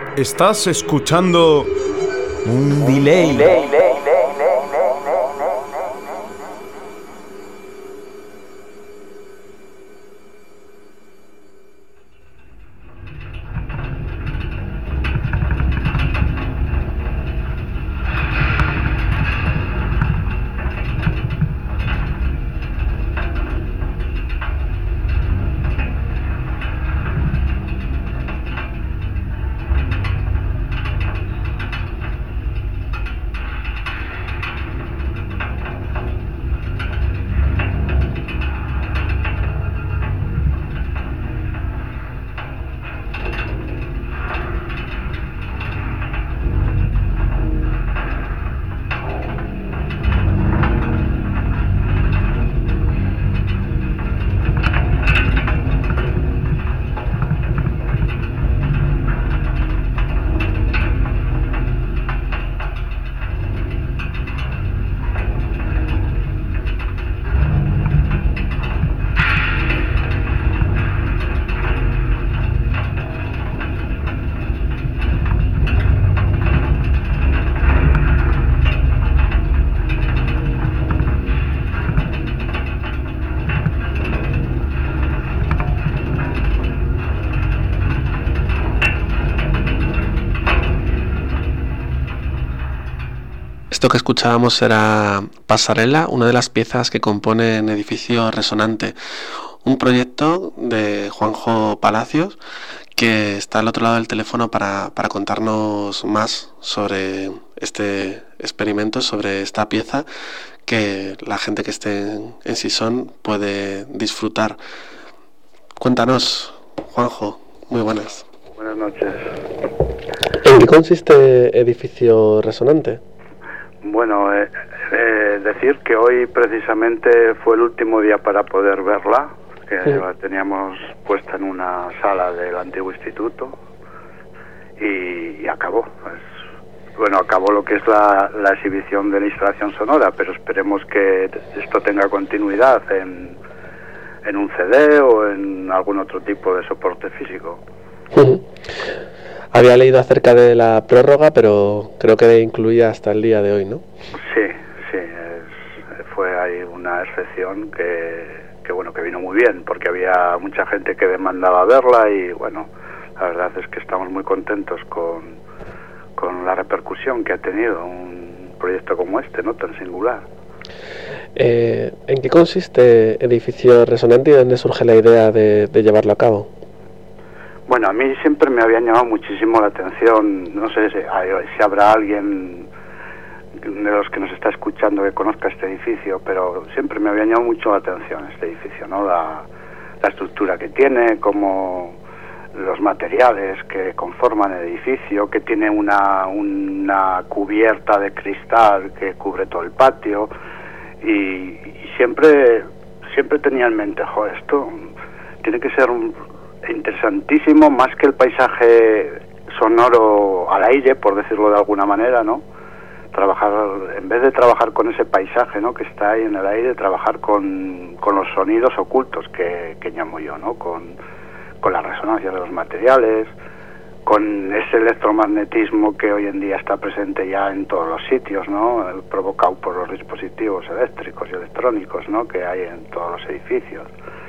Estás escuchando un delay. delay, delay. Esto que escuchábamos era Pasarela, una de las piezas que componen Edificio Resonante, un proyecto de Juanjo Palacios, que está al otro lado del teléfono para, para contarnos más sobre este experimento, sobre esta pieza que la gente que esté en, en Sison puede disfrutar. Cuéntanos, Juanjo, muy buenas. Buenas noches. ¿En qué consiste Edificio Resonante? Bueno, eh, eh, decir que hoy precisamente fue el último día para poder verla, que sí. La teníamos puesta en una sala del antiguo instituto y, y acabó. Pues, bueno, acabó lo que es la, la exhibición de la instalación sonora, pero esperemos que esto tenga continuidad en, en un C D o en algún otro tipo de soporte físico. Uh-huh. Había leído acerca de la prórroga, pero creo que incluía hasta el día de hoy, ¿no? Sí, sí, es, fue ahí una excepción que, que, bueno, que vino muy bien, porque había mucha gente que demandaba verla y, bueno, la verdad es que estamos muy contentos con, con la repercusión que ha tenido un proyecto como este, ¿no?, tan singular. Eh, ¿En qué consiste Edificio Resonante y dónde surge la idea de, de llevarlo a cabo? Bueno, a mí siempre me había llamado muchísimo la atención, no sé si, si habrá alguien de los que nos está escuchando que conozca este edificio, pero siempre me había llamado mucho la atención este edificio, ¿no? La, la estructura que tiene, como los materiales que conforman el edificio, que tiene una, una cubierta de cristal que cubre todo el patio, y, y siempre, siempre tenía en mente, jo, esto tiene que ser un interesantísimo, más que el paisaje sonoro al aire, por decirlo de alguna manera, ¿no? Trabajar, en vez de trabajar con ese paisaje, ¿no?, que está ahí en el aire, trabajar con, con los sonidos ocultos que, que llamo yo, ¿no? Con, con la resonancia de los materiales, con ese electromagnetismo que hoy en día está presente ya en todos los sitios, ¿no?, provocado por los dispositivos eléctricos y electrónicos, ¿no?, que hay en todos los edificios.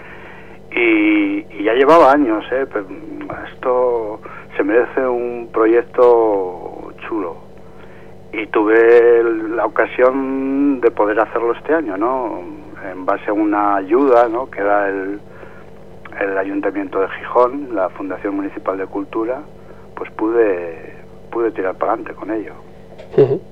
Y, y ya llevaba años, ¿eh? Pero esto se merece un proyecto chulo. Y tuve la ocasión de poder hacerlo este año, ¿no? En base a una ayuda, ¿no?, que da el, el Ayuntamiento de Gijón, la Fundación Municipal de Cultura, pues pude, pude tirar para adelante con ello. Uh-huh.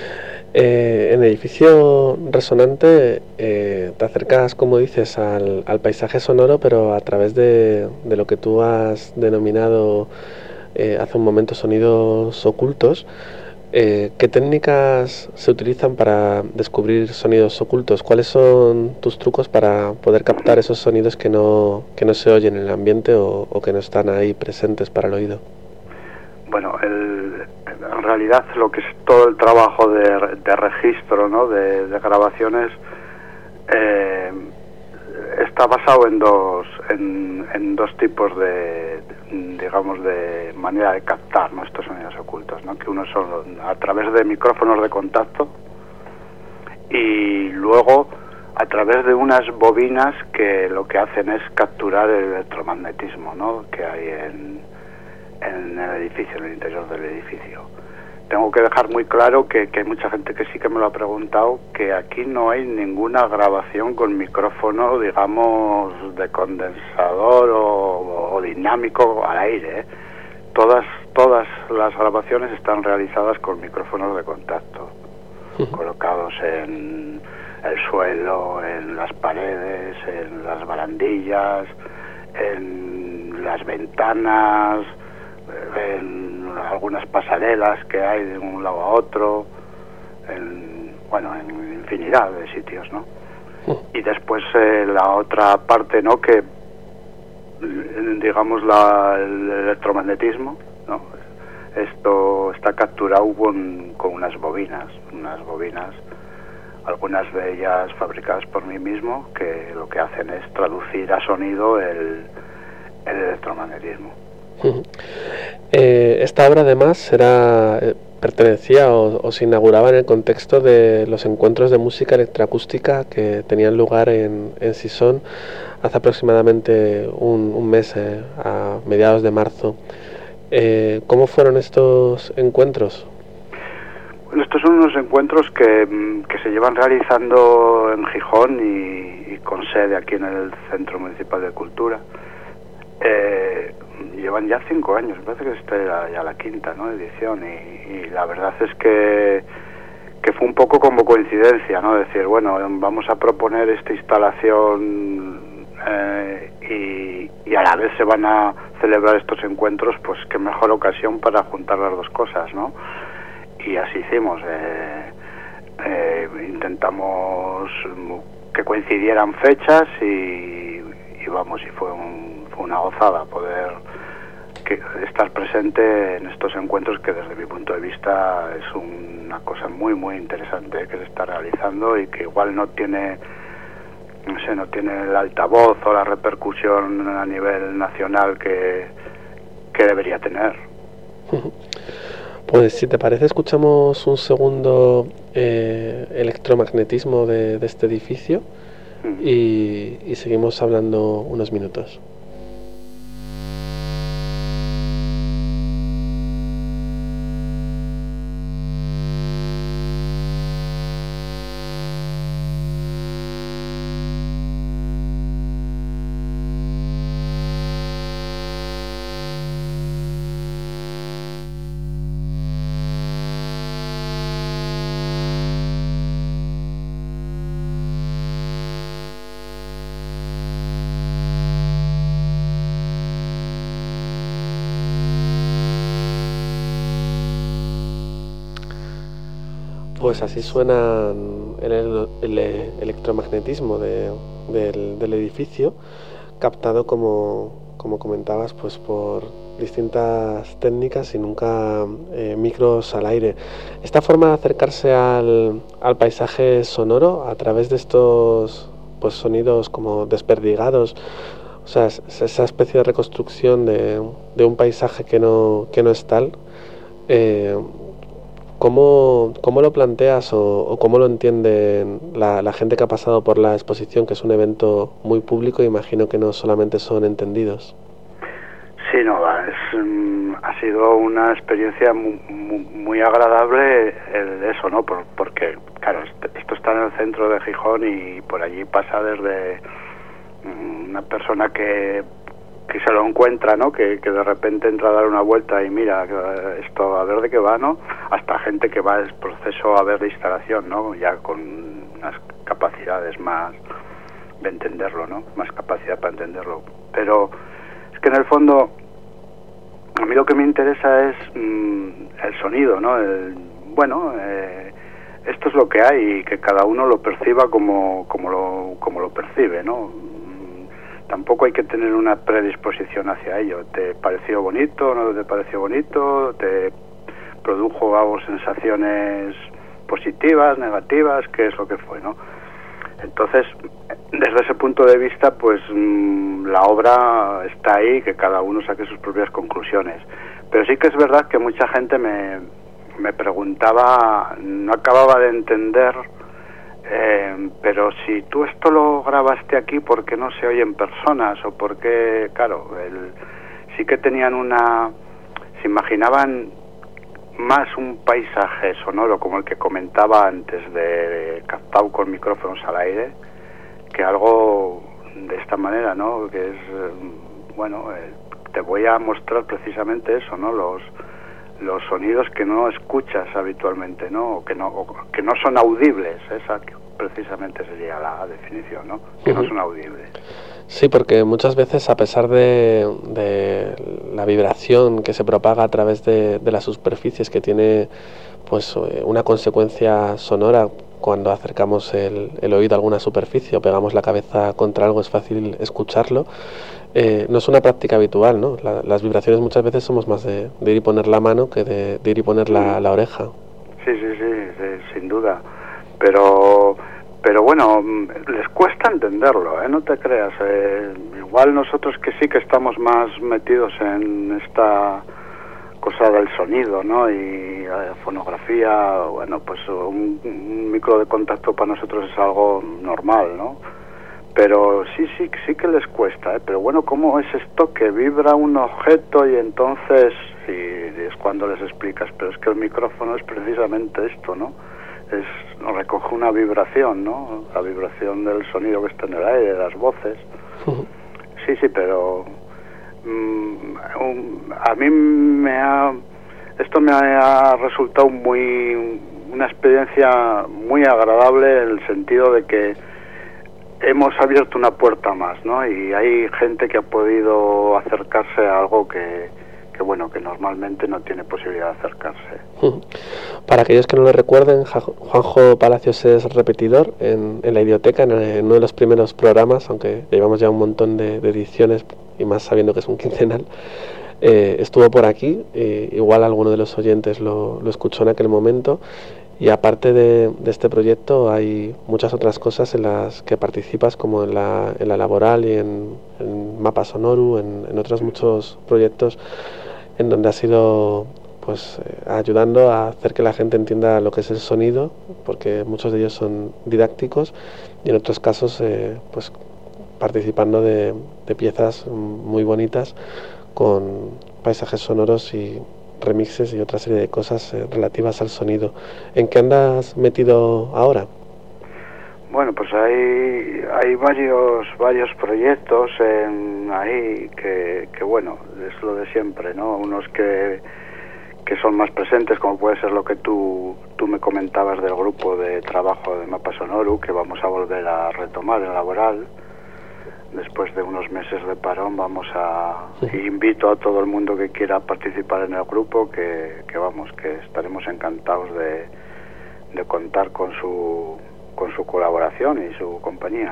Eh, en Edificio Resonante eh, te acercas, como dices, al, al paisaje sonoro, pero a través de, de lo que tú has denominado eh, hace un momento sonidos ocultos. Eh, ¿Qué técnicas se utilizan para descubrir sonidos ocultos? ¿Cuáles son tus trucos para poder captar esos sonidos que no, que no se oyen en el ambiente o, o que no están ahí presentes para el oído? Bueno, el, en realidad lo que es todo el trabajo de, de registro, ¿no?, de, de grabaciones, eh, está basado en dos en, en dos tipos de, digamos, de manera de captar, ¿no?, estos ocultos, ¿no? Que uno son a través de micrófonos de contacto y luego a través de unas bobinas que lo que hacen es capturar el electromagnetismo, ¿no? Que hay en, en el edificio, en el interior del edificio. Tengo que dejar muy claro que, que hay mucha gente que sí que me lo ha preguntado, que aquí no hay ninguna grabación con micrófono, digamos, de condensador o, o dinámico al aire, ¿eh? Todas, todas las grabaciones están realizadas con micrófonos de contacto, uh-huh. colocados en el suelo, en las paredes, en las barandillas, en las ventanas, en algunas pasarelas que hay de un lado a otro, en, bueno, en infinidad de sitios, ¿no? Y después eh, la otra parte, ¿no? Que digamos la, el electromagnetismo, ¿no? Esto está capturado con, con unas bobinas, unas bobinas, algunas de ellas fabricadas por mí mismo, que lo que hacen es traducir a sonido el, el electromagnetismo. Eh, esta obra además era, eh, pertenecía o, o se inauguraba en el contexto de los encuentros de música electroacústica que tenían lugar en, en Sison hace aproximadamente un, un mes, eh, a mediados de marzo. Eh, ¿Cómo fueron estos encuentros? Bueno, estos son unos encuentros que, que se llevan realizando en Gijón y, y con sede aquí en el Centro Municipal de Cultura. Eh, llevan ya cinco años, me parece que esta era ya la quinta, ¿no? edición y, y la verdad es que, que fue un poco como coincidencia, ¿no? Decir, bueno, vamos a proponer esta instalación eh, y, y a la vez se van a celebrar estos encuentros, pues qué mejor ocasión para juntar las dos cosas, ¿no? Y así hicimos, eh, eh, intentamos que coincidieran fechas y, y vamos, y fue, un, fue una gozada poder que, estar presente en estos encuentros que desde mi punto de vista es una cosa muy muy interesante que se está realizando y que igual no tiene, no sé, no tiene el altavoz o la repercusión a nivel nacional que, que debería tener. Pues si te parece escuchamos un segundo eh, electromagnetismo de, de este edificio mm. y, y seguimos hablando unos minutos. Pues así suena el, el, el electromagnetismo de, del, del edificio, captado como, como comentabas, pues por distintas técnicas y nunca eh, micros al aire. Esta forma de acercarse al, al paisaje sonoro a través de estos pues sonidos como desperdigados, o sea, esa especie de reconstrucción de, de un paisaje que no, que no es tal, eh, ¿Cómo, ¿Cómo lo planteas o, o cómo lo entiende la, la gente que ha pasado por la exposición, que es un evento muy público? Imagino que no solamente son entendidos. Sí, no, es, um, ha sido una experiencia muy, muy, muy agradable el, eso, ¿no? Por, porque, claro, esto está en el centro de Gijón y por allí pasa desde um, una persona que... que se lo encuentra, ¿no? Que, que de repente entra a dar una vuelta y mira esto a ver de qué va, ¿no? Hasta gente que va al proceso a ver de instalación, ¿no? Ya con unas capacidades más de entenderlo, ¿no? Más capacidad para entenderlo. Pero es que en el fondo a mí lo que me interesa es mmm, el sonido, ¿no? El, bueno, eh, esto es lo que hay y que cada uno lo perciba como, como, lo, como lo percibe, ¿no? Tampoco hay que tener una predisposición hacia ello. ¿Te pareció bonito? ¿No te pareció bonito? ¿Te produjo algo, sensaciones positivas, negativas? ¿Qué es lo que fue, no? Entonces, desde ese punto de vista, pues mmm, la obra está ahí, que cada uno saque sus propias conclusiones. Pero sí que es verdad que mucha gente me, me preguntaba, no acababa de entender, eh, pero si tú esto lo grabaste aquí, ¿por qué no se oyen personas? O por qué, claro, el, sí que tenían una, se imaginaban más un paisaje sonoro como el que comentaba antes, de, de captado con micrófonos al aire, que algo de esta manera, ¿no? Que es, bueno, eh, te voy a mostrar precisamente eso, ¿no? Los los sonidos que no escuchas habitualmente, ¿no? O que no o que no son audibles, esa precisamente sería la definición, ¿no? Que uh-huh. no son audibles. Sí, porque muchas veces, a pesar de, de la vibración que se propaga a través de, de las superficies, que tiene pues una consecuencia sonora, cuando acercamos el, el oído a alguna superficie o pegamos la cabeza contra algo, es fácil escucharlo. Eh, no es una práctica habitual, ¿no? La, las vibraciones muchas veces somos más de, de ir y poner la mano que de, de ir y poner la, la oreja. Sí, sí, sí, sí, sin duda. Pero... Pero bueno, les cuesta entenderlo, ¿eh? No te creas. Eh, igual nosotros que sí que estamos más metidos en esta cosa del sonido, ¿no? Y eh, fonografía, bueno, pues un, un micro de contacto para nosotros es algo normal, ¿no? Pero sí, sí, sí que les cuesta, ¿eh? Pero bueno, ¿cómo es esto que vibra un objeto y entonces, sí, es cuando les explicas, pero es que el micrófono es precisamente esto, ¿no? Es, nos recoge una vibración, ¿no? La vibración del sonido que está en el aire, de las voces. Uh-huh. Sí, sí, pero um, um, a mí me ha... Esto me ha resultado muy... una experiencia muy agradable, en el sentido de que hemos abierto una puerta más, ¿no? Y hay gente que ha podido acercarse a algo que... que bueno, que normalmente no tiene posibilidad de acercarse. Para aquellos que no lo recuerden, Juanjo Palacios es repetidor en, en la Idioteca, en, el, en uno de los primeros programas, aunque llevamos ya un montón de, de ediciones, y más sabiendo que es un quincenal. Eh, estuvo por aquí, eh, igual alguno de los oyentes lo, lo escuchó en aquel momento, y aparte de, de este proyecto hay muchas otras cosas en las que participas, como en la, en la Laboral y en, en Mapa Sonoru, en, en otros muchos proyectos en donde has ido pues eh, ayudando a hacer que la gente entienda lo que es el sonido, porque muchos de ellos son didácticos, y en otros casos eh, pues participando de, de piezas muy bonitas con paisajes sonoros y remixes y otra serie de cosas eh, relativas al sonido. ¿En qué andas metido ahora? Bueno, pues hay hay varios varios proyectos en ahí que, que bueno, es lo de siempre, ¿no? Unos que que son más presentes, como puede ser lo que tú tú me comentabas del grupo de trabajo de Mapa Sonoru, que vamos a volver a retomar en Laboral. Después de unos meses de parón vamos a... Sí. Invito a todo el mundo que quiera participar en el grupo, que, que vamos, que estaremos encantados de, de contar con su, con su colaboración y su compañía.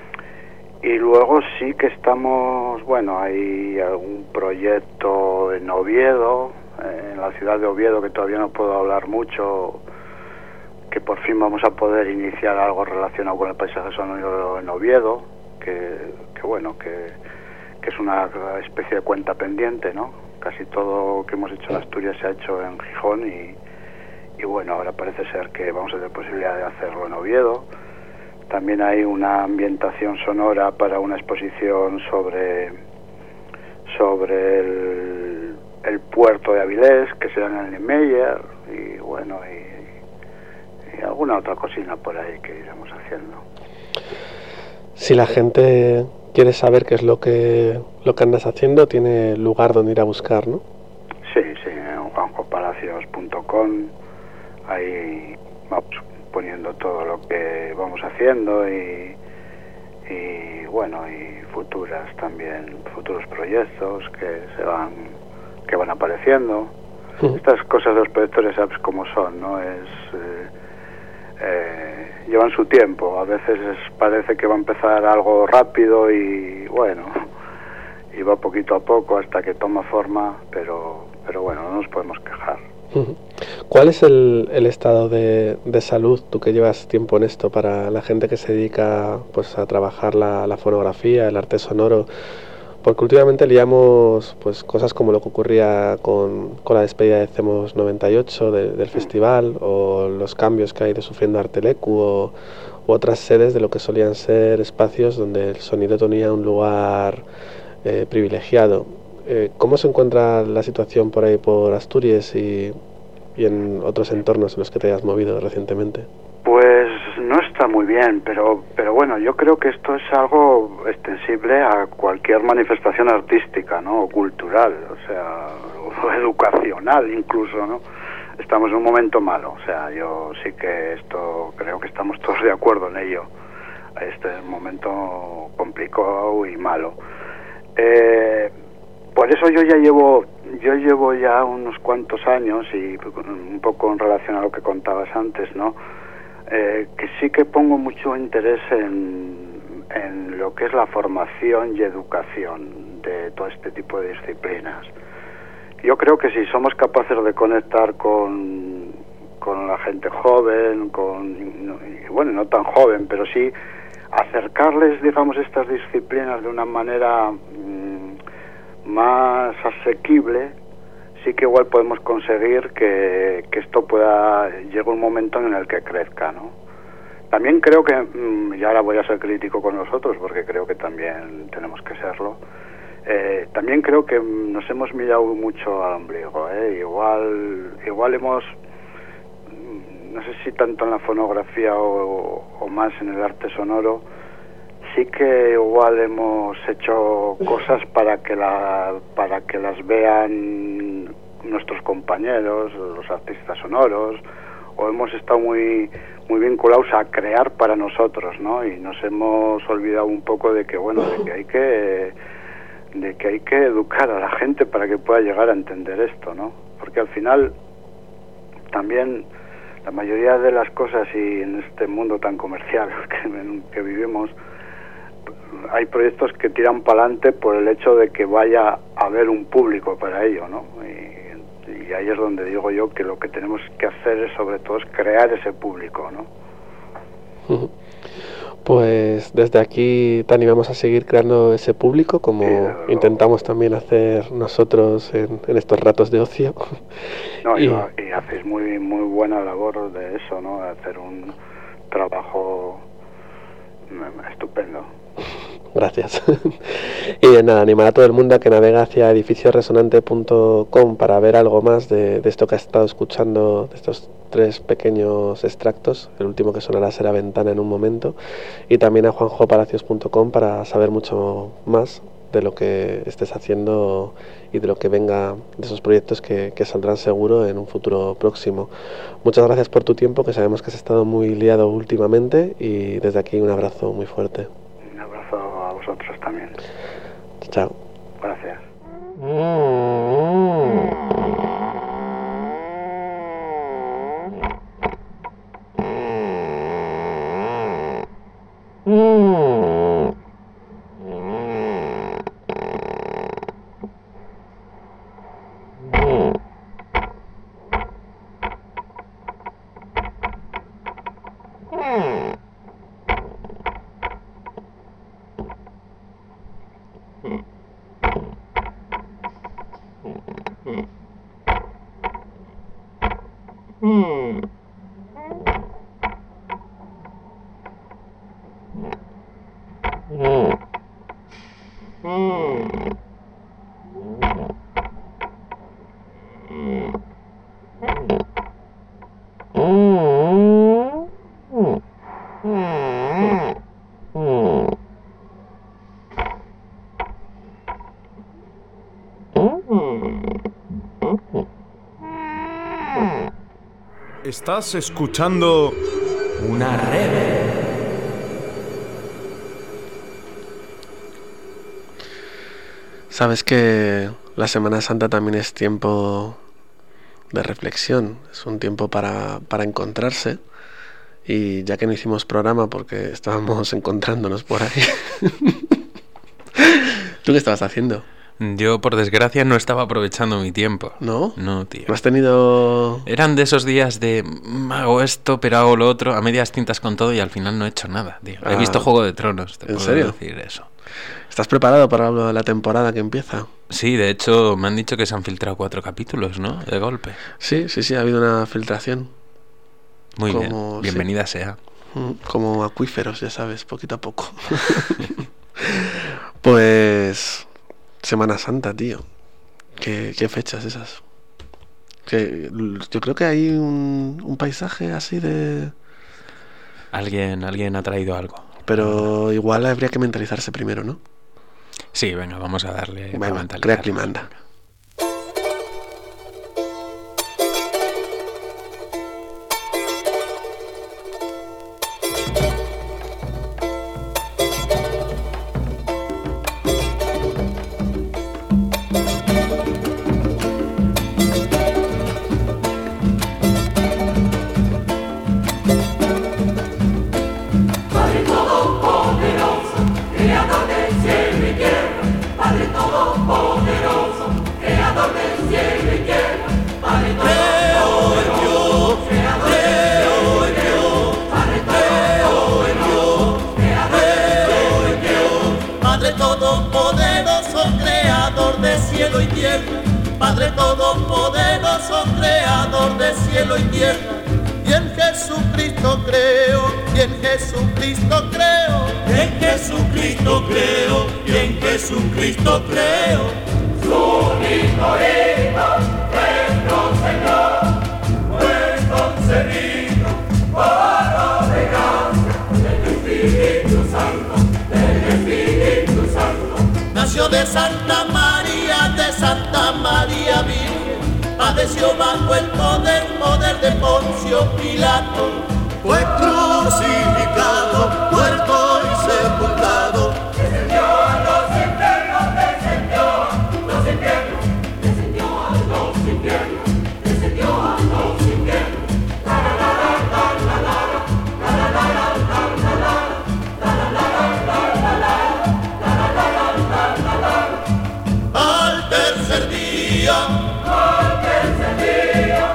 Y luego sí que estamos, bueno, hay algún proyecto en Oviedo, en la ciudad de Oviedo, que todavía no puedo hablar mucho, que por fin vamos a poder iniciar algo relacionado con el paisaje sonoro en Oviedo, que, que bueno, que, que es una especie de cuenta pendiente, ¿no? Casi todo lo que hemos hecho en Asturias se ha hecho en Gijón y, y bueno, ahora parece ser que vamos a tener posibilidad de hacerlo en Oviedo. También hay una ambientación sonora para una exposición sobre sobre el, el puerto de Avilés, que será en el Niemeyer, y bueno, y, y alguna otra cocina por ahí que iremos haciendo. Si la gente quiere saber qué es lo que lo que andas haciendo, tiene lugar donde ir a buscar, ¿no? Sí, sí, en juanjo palacios punto com, ahí vamos poniendo todo lo que vamos haciendo y, y bueno, y futuras también, futuros proyectos que se van que van apareciendo. Uh-huh. Estas cosas de los proyectos ya sabes cómo son, ¿no? Es eh, eh, llevan su tiempo, a veces es, parece que va a empezar algo rápido y bueno, y va poquito a poco hasta que toma forma, pero pero bueno, no nos podemos quejar. ¿Cuál es el, el estado de, de salud, tú que llevas tiempo en esto, para la gente que se dedica pues a trabajar la, la fonografía, el arte sonoro? porque últimamente liamos pues cosas como lo que ocurría con, con la despedida de CEMOS noventa y ocho de, del festival, o los cambios que ha ido sufriendo Artelecu, o u otras sedes de lo que solían ser espacios donde el sonido tenía un lugar eh, privilegiado. Eh, ¿Cómo se encuentra la situación por ahí por Asturias y, y en otros entornos en los que te hayas movido recientemente? Pues no está muy bien, pero pero bueno, yo creo que esto es algo extensible a cualquier manifestación artística, ¿no? O cultural, o sea, o educacional incluso, ¿no? Estamos en un momento malo, o sea, yo sí que esto creo que estamos todos de acuerdo en ello. Este es un momento complicado y malo. Eh, por eso yo ya llevo yo llevo ya unos cuantos años, y un poco en relación a lo que contabas antes, ¿no? Eh, que sí que pongo mucho interés en, en lo que es la formación y educación de todo este tipo de disciplinas. Yo creo que si somos capaces de conectar con, con la gente joven, con, y bueno, no tan joven, pero sí acercarles, digamos, estas disciplinas de una manera mmm, más asequible, sí que igual podemos conseguir que, que esto pueda llegue un momento en el que crezca, ¿no? También creo que, y ahora voy a ser crítico con nosotros porque creo que también tenemos que serlo, eh, también creo que nos hemos mirado mucho al ombligo, ¿eh? Igual, igual hemos, no sé si tanto en la fonografía o, o más en el arte sonoro, sí que igual hemos hecho cosas para que la para que las vean nuestros compañeros, los artistas sonoros, o hemos estado muy muy vinculados a crear para nosotros, ¿no? Y nos hemos olvidado un poco de que bueno, de que hay que de que hay que educar a la gente para que pueda llegar a entender esto, ¿no? Porque al final también la mayoría de las cosas, y en este mundo tan comercial que, que vivimos, hay proyectos que tiran para adelante por el hecho de que vaya a haber un público para ello, ¿no? Y, y ahí es donde digo yo que lo que tenemos que hacer es, sobre todo, es crear ese público, ¿no? Pues desde aquí te animamos a seguir creando ese público, como sí, intentamos también hacer nosotros en, en estos ratos de ocio. No, y, y, y hacéis muy muy buena labor de eso, ¿no? Hacer un trabajo estupendo. Gracias. Y nada, animar a todo el mundo a que navegue hacia edificio resonante punto com para ver algo más de, de esto que has estado escuchando, de estos tres pequeños extractos. El último que sonará será Ventana en un momento. Y también a juanjo palacios punto com para saber mucho más de lo que estés haciendo y de lo que venga de esos proyectos que, que saldrán seguro en un futuro próximo. Muchas gracias por tu tiempo, que sabemos que has estado muy liado últimamente, y desde aquí un abrazo muy fuerte. Un abrazo a vosotros también. Chao. Gracias. Estás escuchando una red. Sabes que la Semana Santa también es tiempo de reflexión, es un tiempo para, para encontrarse, y ya que no hicimos programa porque estábamos encontrándonos por ahí. ¿Tú qué estabas haciendo? Yo, por desgracia, no estaba aprovechando mi tiempo. ¿No? No, tío. ¿No has tenido...? Eran de esos días de hago esto, pero hago lo otro, a medias tintas con todo, y al final no he hecho nada, tío. Ah, he visto Juego de Tronos, te ¿en puedo serio? decir eso. ¿Estás preparado para lo de la temporada que empieza? Sí, de hecho me han dicho que se han filtrado cuatro capítulos, ¿no? De golpe. Sí, sí, sí, ha habido una filtración. Muy Como, bien, bienvenida sí. sea. Como acuíferos, ya sabes, poquito a poco. Pues Semana Santa, tío. ¿Qué, qué fechas esas? Que yo creo que hay un, un paisaje así de... Alguien, alguien ha traído algo. Pero igual habría que mentalizarse primero, ¿no? Sí, venga, vamos a darle... Bueno, crea clima, anda. Padre todopoderoso, creador de cielo y tierra, y en Jesucristo creo, y en Jesucristo creo, y en Jesucristo creo, y en Jesucristo creo. Su único Hijo, nuestro Señor, fue concebido para de gracia del Espíritu Santo, del Espíritu Santo. Nació de Santa María, de Santa María Virgen, padeció bajo el poder, poder de Poncio Pilato, fue crucificado, muerto y sepultado, descendió a los infiernos, descendió a los infiernos, descendió a los infiernos, descendió a los infiernos. La la la la la la la la la la la la la la la la la la la. Al tercer día, al tercer día,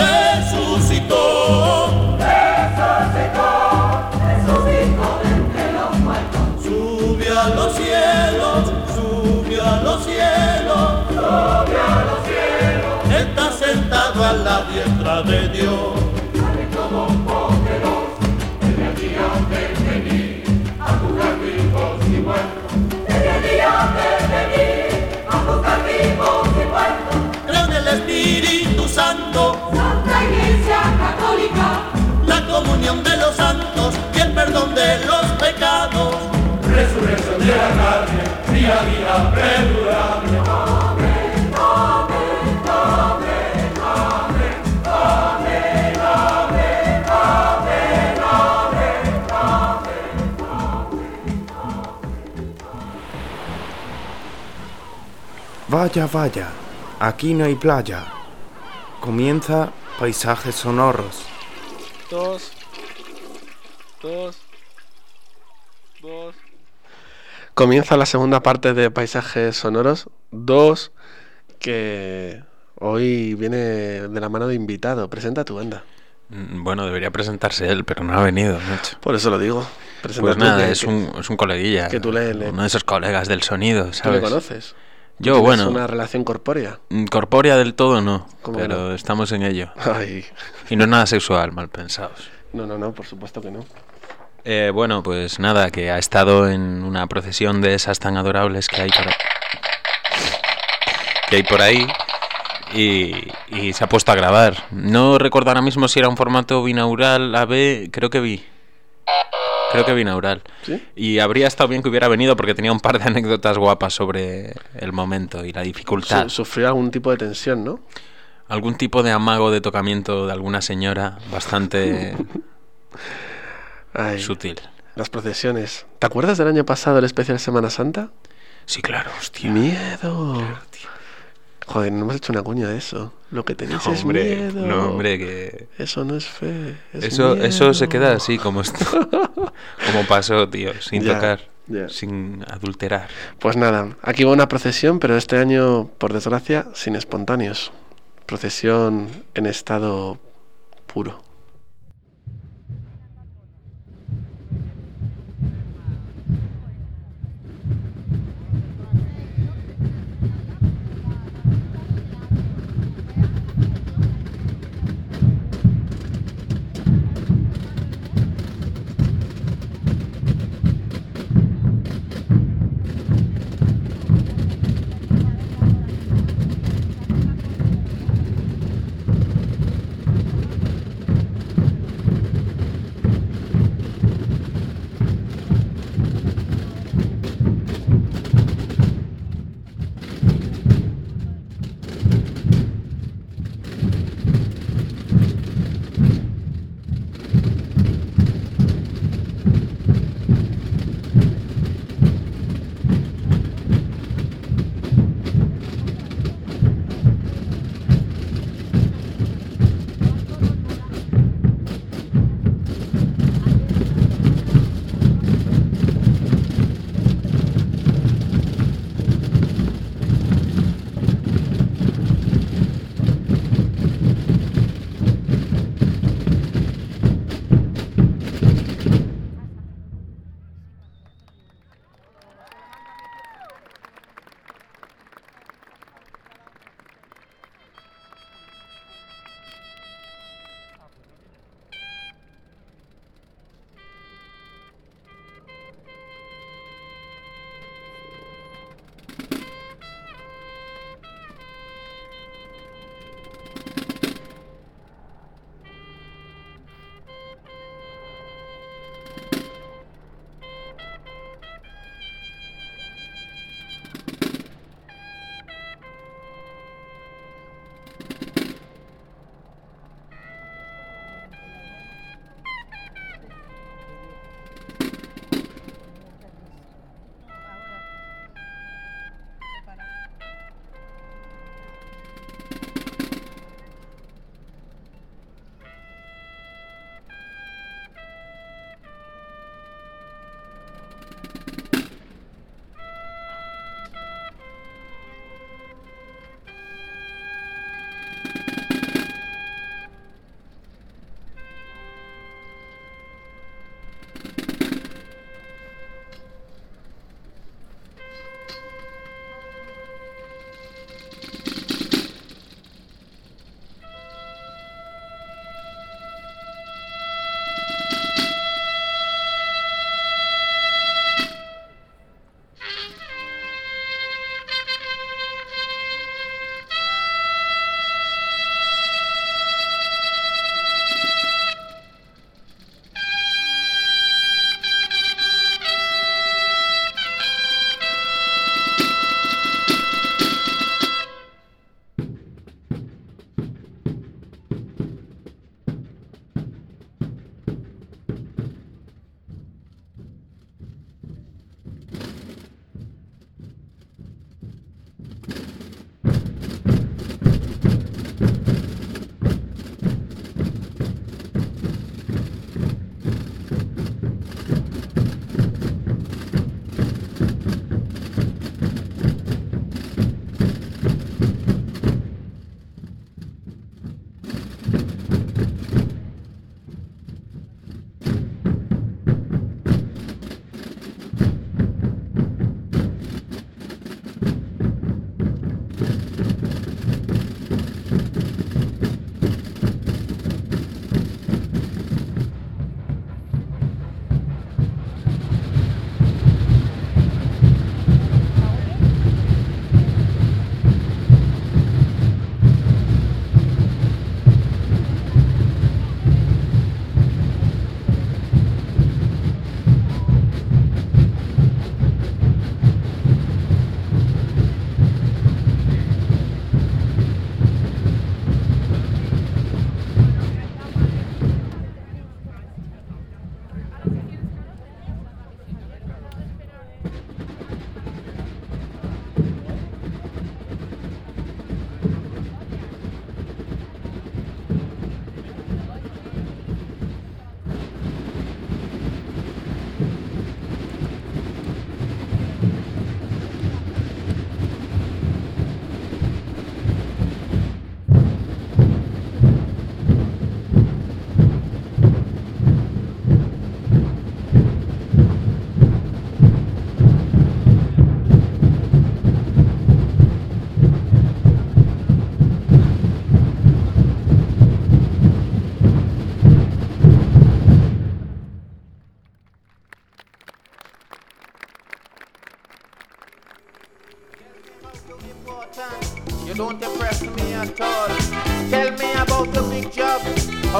resucitó, resucitó, resucitó de entre los muertos. Sube a los cielos, sube a los cielos, sube a los cielos. Está sentado a la diestra de Dios. Padre todopoderoso, desde el día de venir a juzgar vivos y muertos. Desde el día de venir a juzgar vivos y muertos. Creo en el Espíritu Santo, Santa Iglesia Católica, la comunión de los santos y el perdón de los pecados. Resurrección de la carne, día a día perdurable. Amén, amén, amén, amén, amén, amén, amén, amén, amén, amén. Vaya, vaya, aquí no hay playa. Comienza Paisajes Sonoros. Dos, dos, dos. Comienza la segunda parte de Paisajes Sonoros dos, que hoy viene de la mano de invitado. Presenta tu banda. Bueno, debería presentarse él, pero no ha venido, macho. Por eso lo digo. Presenta Pues tú, nada, que- es que- un, es un coleguilla. que tú le- le- Uno de esos colegas del sonido, ¿Tú ¿sabes? le conoces? Yo, ¿Tienes bueno. una relación corpórea? mm, Corpórea del todo no, ¿Cómo que pero no? estamos en ello. Ay. Y no es nada sexual, mal pensados. No, no, no, por supuesto que no. Eh, bueno, pues nada, que ha estado en una procesión de esas tan adorables que hay por ahí, que hay por ahí y, y se ha puesto a grabar. No recuerdo ahora mismo si era un formato binaural A B, creo que vi. Creo que binaural. ¿Sí? Y habría estado bien que hubiera venido porque tenía un par de anécdotas guapas sobre el momento y la dificultad. Su- sufrió algún tipo de tensión, ¿no? Algún tipo de amago de tocamiento de alguna señora bastante Ay, sutil. Las procesiones. ¿Te acuerdas del año pasado el especial Semana Santa? Sí, claro, hostia. Miedo. Joder, no hemos hecho una cuña de eso. Lo que tenéis No, es hombre, miedo. no, hombre, que... Eso no es fe. Es Eso, miedo. eso se queda así como esto, como pasó, tío, sin Ya, tocar, ya. sin adulterar. Pues nada, aquí va una procesión, pero este año, por desgracia, sin espontáneos. Procesión en estado puro.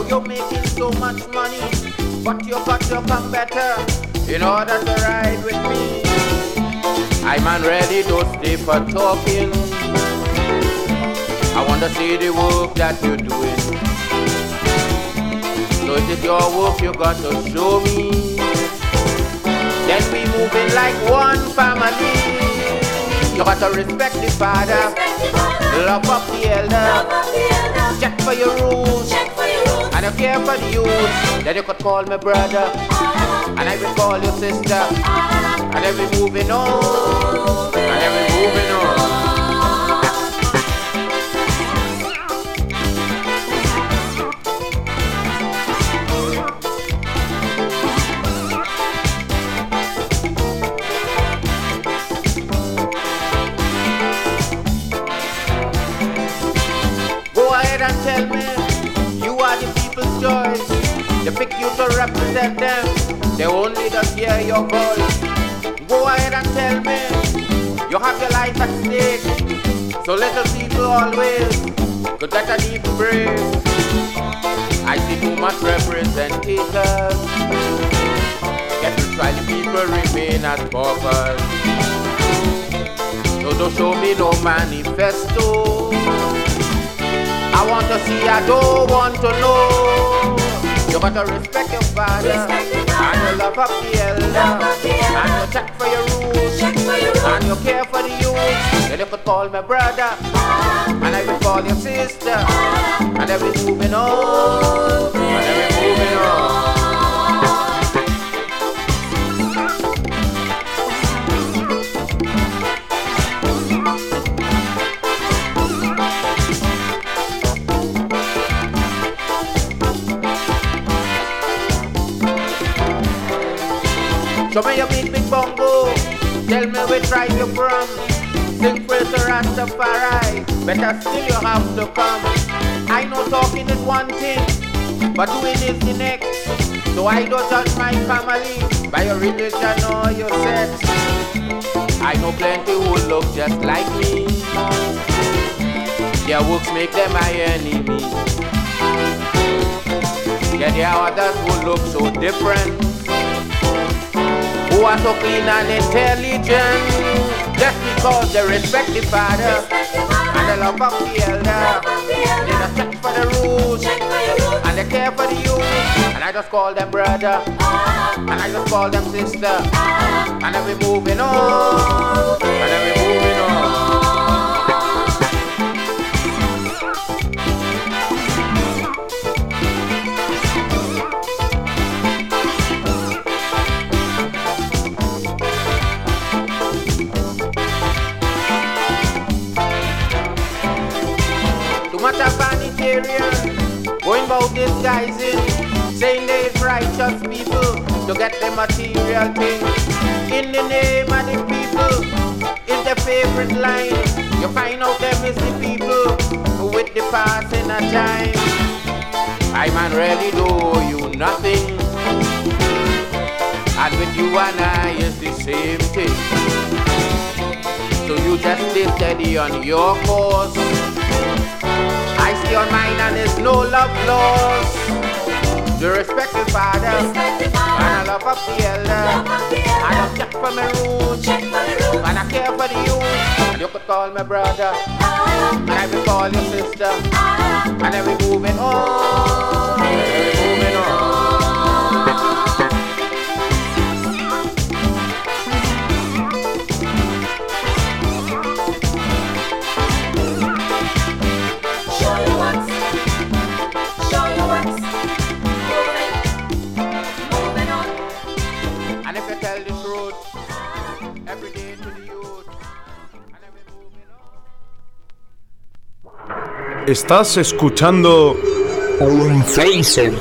How you making so much money, but you got to come better in order to ride with me. I'm man ready to stay for talking. I want to see the work that you're doing. So it is your work you got to show me. Then we moving like one family. You got to respect the father, love up the elder, check for your rules, and you care for the youth. Then you could call me brother, and I will call you sister. And then we moving on, and then we moving on. Go ahead and tell me, you are the people's choice. They pick you to represent them, they only just hear your voice. Go ahead and tell me, you have your life at stake. So little people always could get an evil break. I see too much representation, yet to try the people remain as paupers. So don't show me no manifesto. I want to see, I don't want to know. You gotta respect your father, respect your father. And you love up the elder, love up the elder. And you check for your rules, check for your rules. And you care for the youth. Then you could call me brother, ah. And I will call you sister, ah. And then we moving on, and then we moving on. Show me your big, big bongo. Tell me where tribe you from. Sing praise to Rastafari. Better still you have to come. I know talking is one thing, but doing is the next. So I don't judge my family by your religion or your sex. I know plenty who look just like me. Their works make them my enemy. Yeah, there are others who look so different, who are so clean and intelligent, just because they respect the father, respect the father. And they love up the elder. The they just check for the rules, check for your rules. And they care for the youth. And I just call them brother, ah. And I just call them sister, ah. And then we moving on, and then we moving on. Going about disguising, saying they're righteous people to get the material things. In the name of the people is the favorite line. You find out them is the people with the passing of time. I man really do you nothing, and with you and I is the same thing. So you just stay steady on your course. I stay on mine and there's no love lost. You respect the father, respect the father. And I love up the elder, up the elder. And I check for my roots, check for the roots. And I care for the youth. And you could call me brother, ah. And I will call you sister, ah. And then we moving on, and then we moving on. Estás escuchando un Phaser.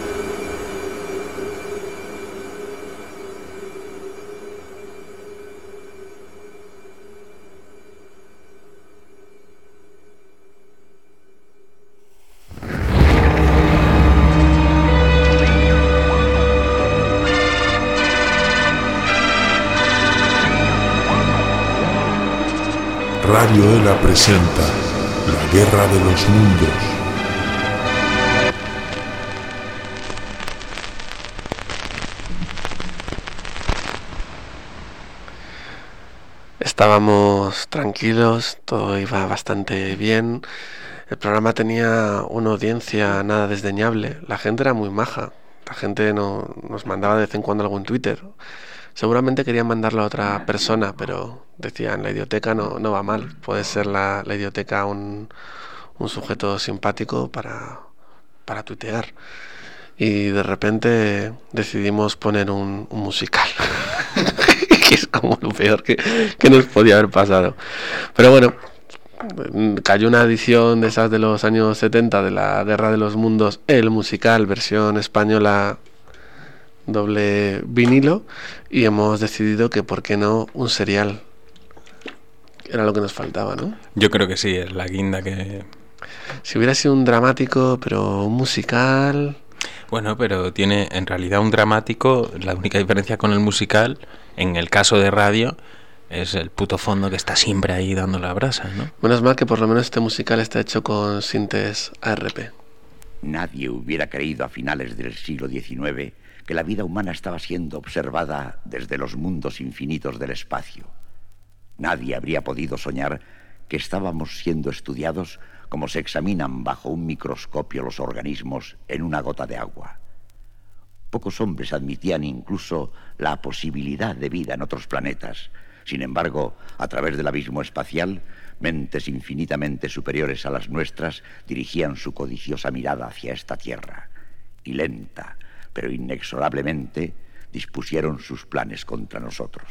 Radio Ela presenta La Guerra de los Mundos. Estábamos tranquilos, todo iba bastante bien. El programa tenía una audiencia nada desdeñable. La gente era muy maja. La gente no, nos mandaba de vez en cuando algún Twitter. Seguramente querían mandarlo a otra persona, pero decían, la idioteca no, no va mal. Puede ser la, la idioteca un, un sujeto simpático para, para tuitear. Y de repente decidimos poner un, un musical. Que es como lo peor que, que nos podía haber pasado. Pero bueno, cayó una edición de esas de los años setenta de la Guerra de los Mundos, el musical, versión española, doble vinilo, y hemos decidido que por qué no un serial. Era lo que nos faltaba, ¿no? Yo creo que sí, es la guinda que... Si hubiera sido un dramático, pero un musical... Bueno, pero tiene en realidad un dramático, la única diferencia con el musical, en el caso de radio, es el puto fondo que está siempre ahí dando la brasa, ¿no? Menos mal que por lo menos este musical está hecho con sintes A R P. Nadie hubiera creído a finales del siglo diecinueve que la vida humana estaba siendo observada desde los mundos infinitos del espacio. Nadie habría podido soñar que estábamos siendo estudiados como se examinan bajo un microscopio los organismos en una gota de agua. Pocos hombres admitían incluso la posibilidad de vida en otros planetas. Sin embargo, a través del abismo espacial, mentes infinitamente superiores a las nuestras dirigían su codiciosa mirada hacia esta Tierra. Y lenta, pero inexorablemente, dispusieron sus planes contra nosotros.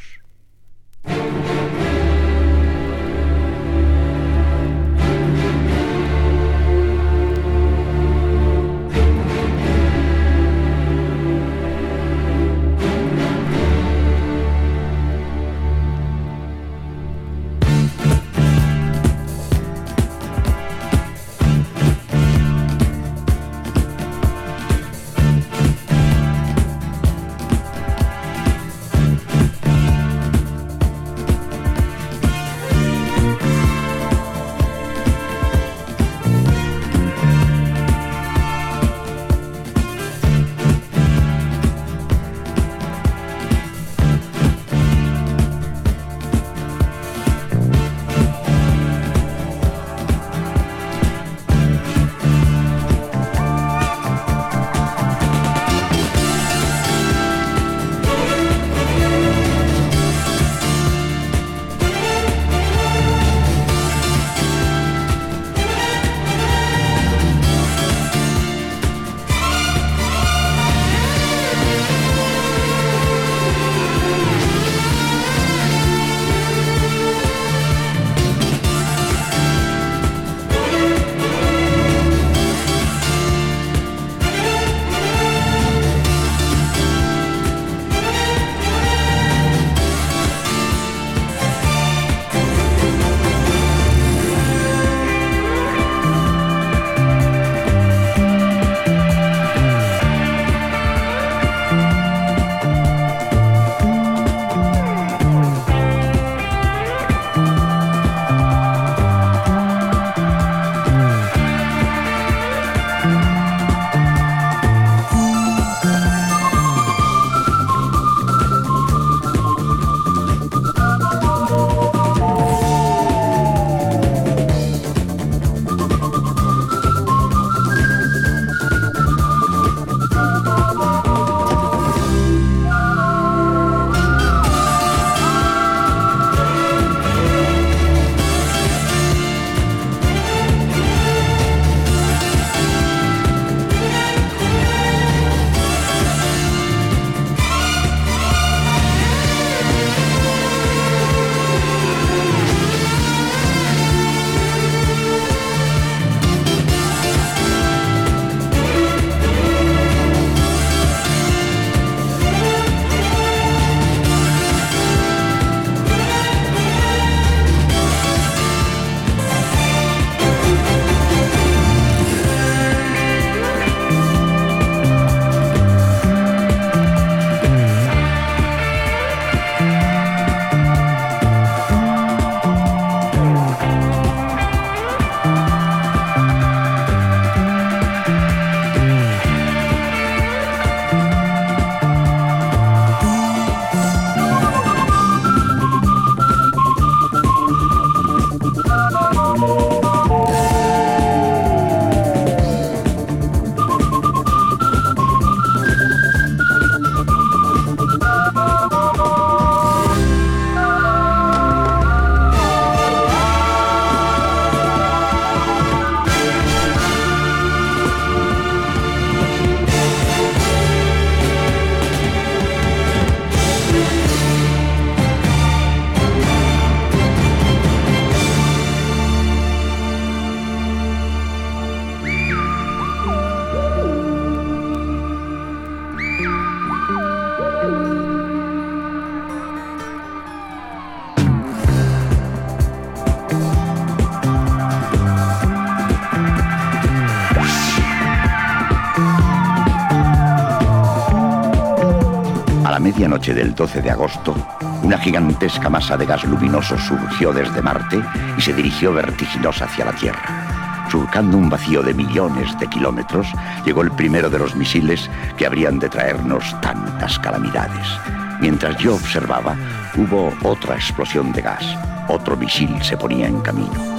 medianoche del doce de agosto, una gigantesca masa de gas luminoso surgió desde Marte y se dirigió vertiginosa hacia la Tierra. Surcando un vacío de millones de kilómetros, llegó el primero de los misiles que habrían de traernos tantas calamidades. Mientras yo observaba, hubo otra explosión de gas. Otro misil se ponía en camino.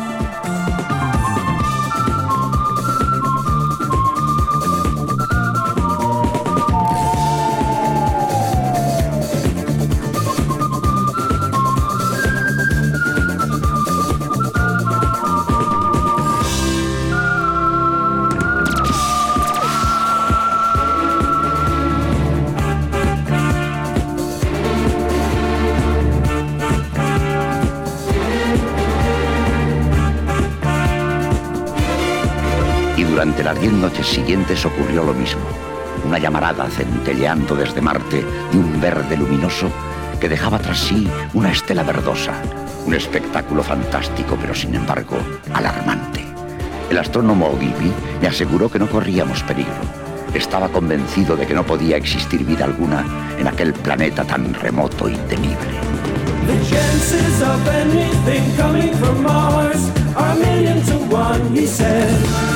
Durante las diez noches siguientes ocurrió lo mismo. Una llamarada centelleando desde Marte de un verde luminoso que dejaba tras sí una estela verdosa. Un espectáculo fantástico, pero sin embargo alarmante. El astrónomo Ogilvy me aseguró que no corríamos peligro. Estaba convencido de que no podía existir vida alguna en aquel planeta tan remoto y temible. The chances of anything coming from Mars are a million to one, he said.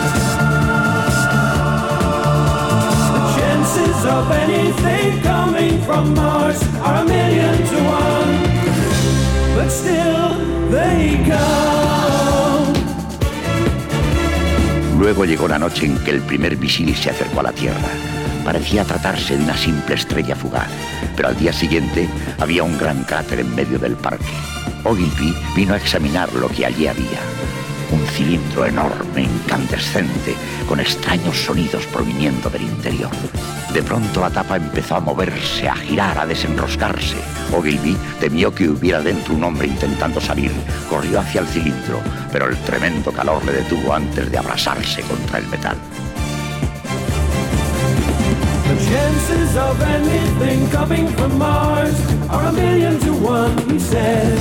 The chances of anything coming from Mars are a million to one, but still they come. Luego llegó la noche en que el primer misil se acercó a la Tierra. Parecía tratarse de una simple estrella fugaz, pero al día siguiente había un gran cráter en medio del parque. Ogilvy vino a examinar lo que allí había. Un cilindro enorme, incandescente, con extraños sonidos proviniendo del interior. De pronto la tapa empezó a moverse, a girar, a desenroscarse. Ogilvy temió que hubiera dentro un hombre intentando salir. Corrió hacia el cilindro, pero el tremendo calor le detuvo antes de abrasarse contra el metal. The chances of anything coming from Mars are a million to one, he said.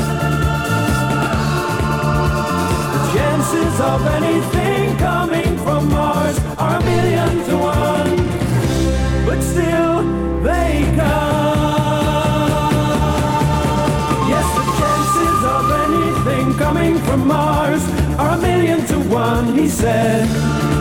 The chances of anything coming from Mars are a million to one, but still they come. Yes, the chances of anything coming from Mars are a million to one, he said.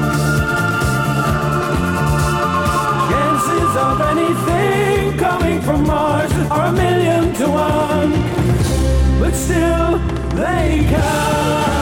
Of anything coming from Mars are a million to one, but still they come.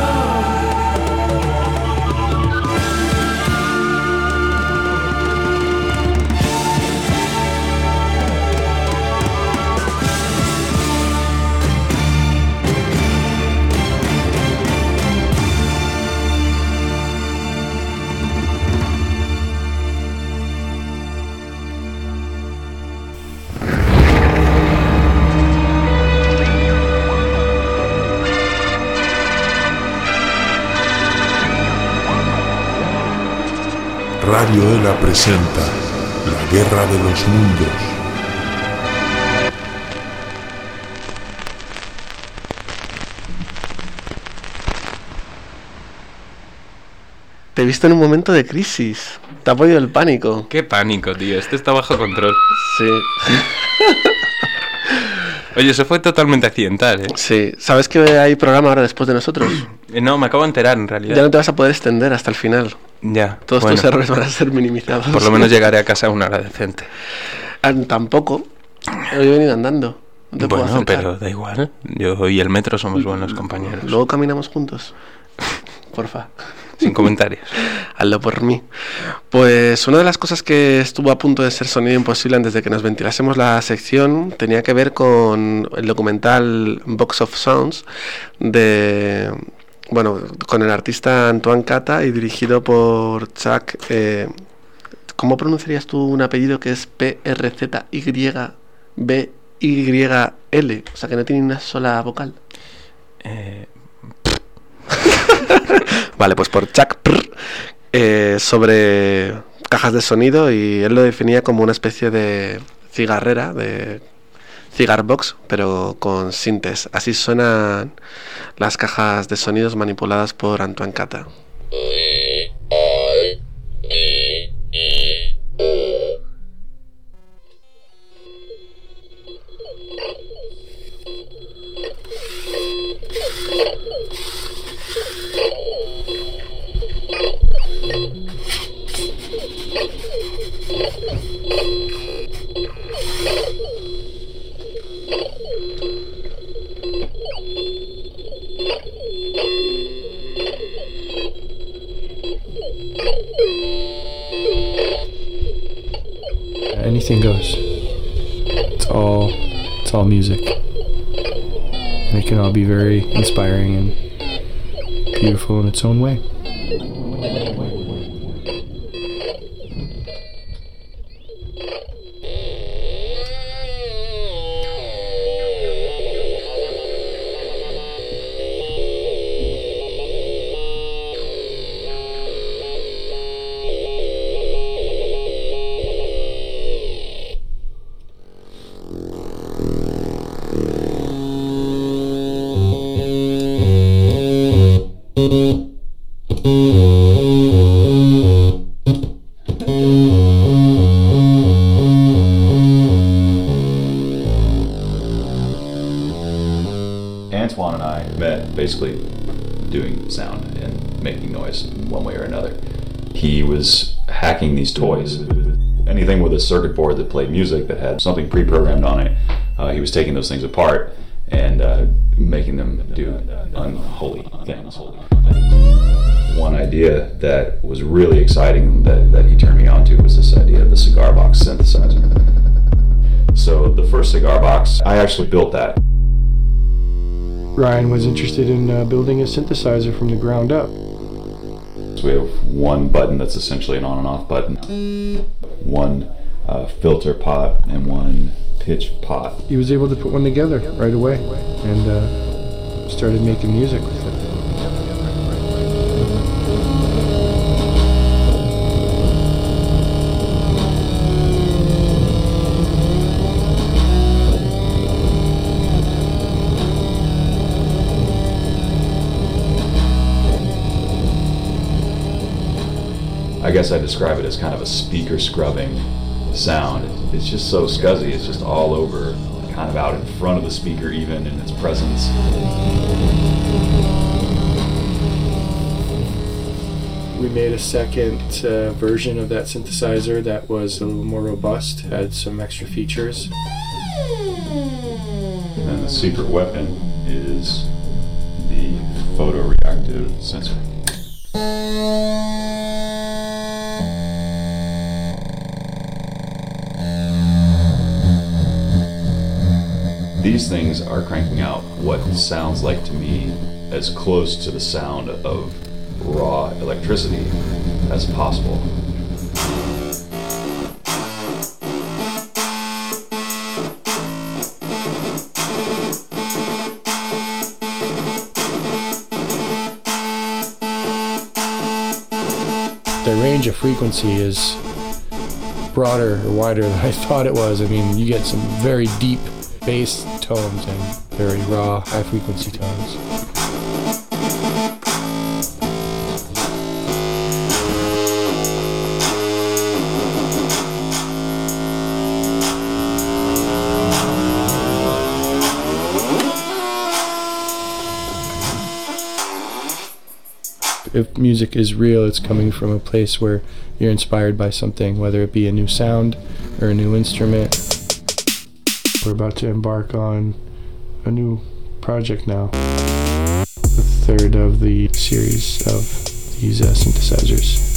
Radio Ela presenta La Guerra de los Mundos. Te he visto en un momento de crisis. Te ha podido el pánico. Qué pánico, tío. Este está bajo control. Sí. Oye, eso fue totalmente accidental, ¿eh? Sí. ¿Sabes que hay programa ahora después de nosotros? No, me acabo de enterar, en realidad. Ya no te vas a poder extender hasta el final. Ya. Todos bueno. tus errores van a ser minimizados. Por lo menos llegaré a casa a una hora decente. Ah, tampoco. Hoy he venido andando. No te bueno, puedo acercar. pero da igual. Yo y el metro somos buenos compañeros. Luego caminamos juntos. Porfa. Sin comentarios. Hazlo por mí. Pues una de las cosas que estuvo a punto de ser sonido imposible antes de que nos ventilásemos la sección tenía que ver con el documental Box of Sounds de... Bueno, con el artista Antoine Cata y dirigido por Chuck... Eh, ¿Cómo pronunciarías tú un apellido que es P R Z Y B Y L? O sea, que no tiene una sola vocal. Eh... Vale, pues por Chuck Prr, eh, sobre cajas de sonido, y él lo definía como una especie de cigarrera, de cigar box, pero con sintes. Así suenan las cajas de sonidos manipuladas por Antoine Cata. Anything goes. It's all, it's all music. And it can all be very inspiring and beautiful in its own way. Antoine and I met basically doing sound and making noise in one way or another. He was hacking these toys. Anything with a circuit board that played music that had something pre-programmed on it, uh, he was taking those things apart and uh, making them do unholy things. One idea that was really exciting that, that he turned me on to was this idea of the cigar box synthesizer. So the first cigar box, I actually built that. Ryan was interested in uh, building a synthesizer from the ground up. So we have one button that's essentially an on and off button, one uh, filter pot, and one pitch pot. He was able to put one together right away and uh, started making music with it. I guess I describe it as kind of a speaker scrubbing sound. It's just so scuzzy, it's just all over, kind of out in front of the speaker even in its presence. We made a second uh, version of that synthesizer that was a little more robust, had some extra features. And the secret weapon is the photoreactive sensor. These things are cranking out what sounds like to me as close to the sound of raw electricity as possible. The range of frequency is broader or wider than I thought it was. I mean, you get some very deep bass tones and very raw, high-frequency tones. If music is real, it's coming from a place where you're inspired by something, whether it be a new sound or a new instrument. We're about to embark on a new project now, the third of the series of these uh, synthesizers.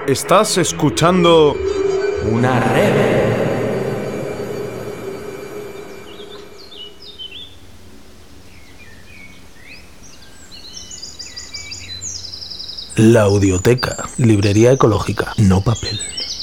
Estás escuchando una red. La Audioteca, librería ecológica, no papel.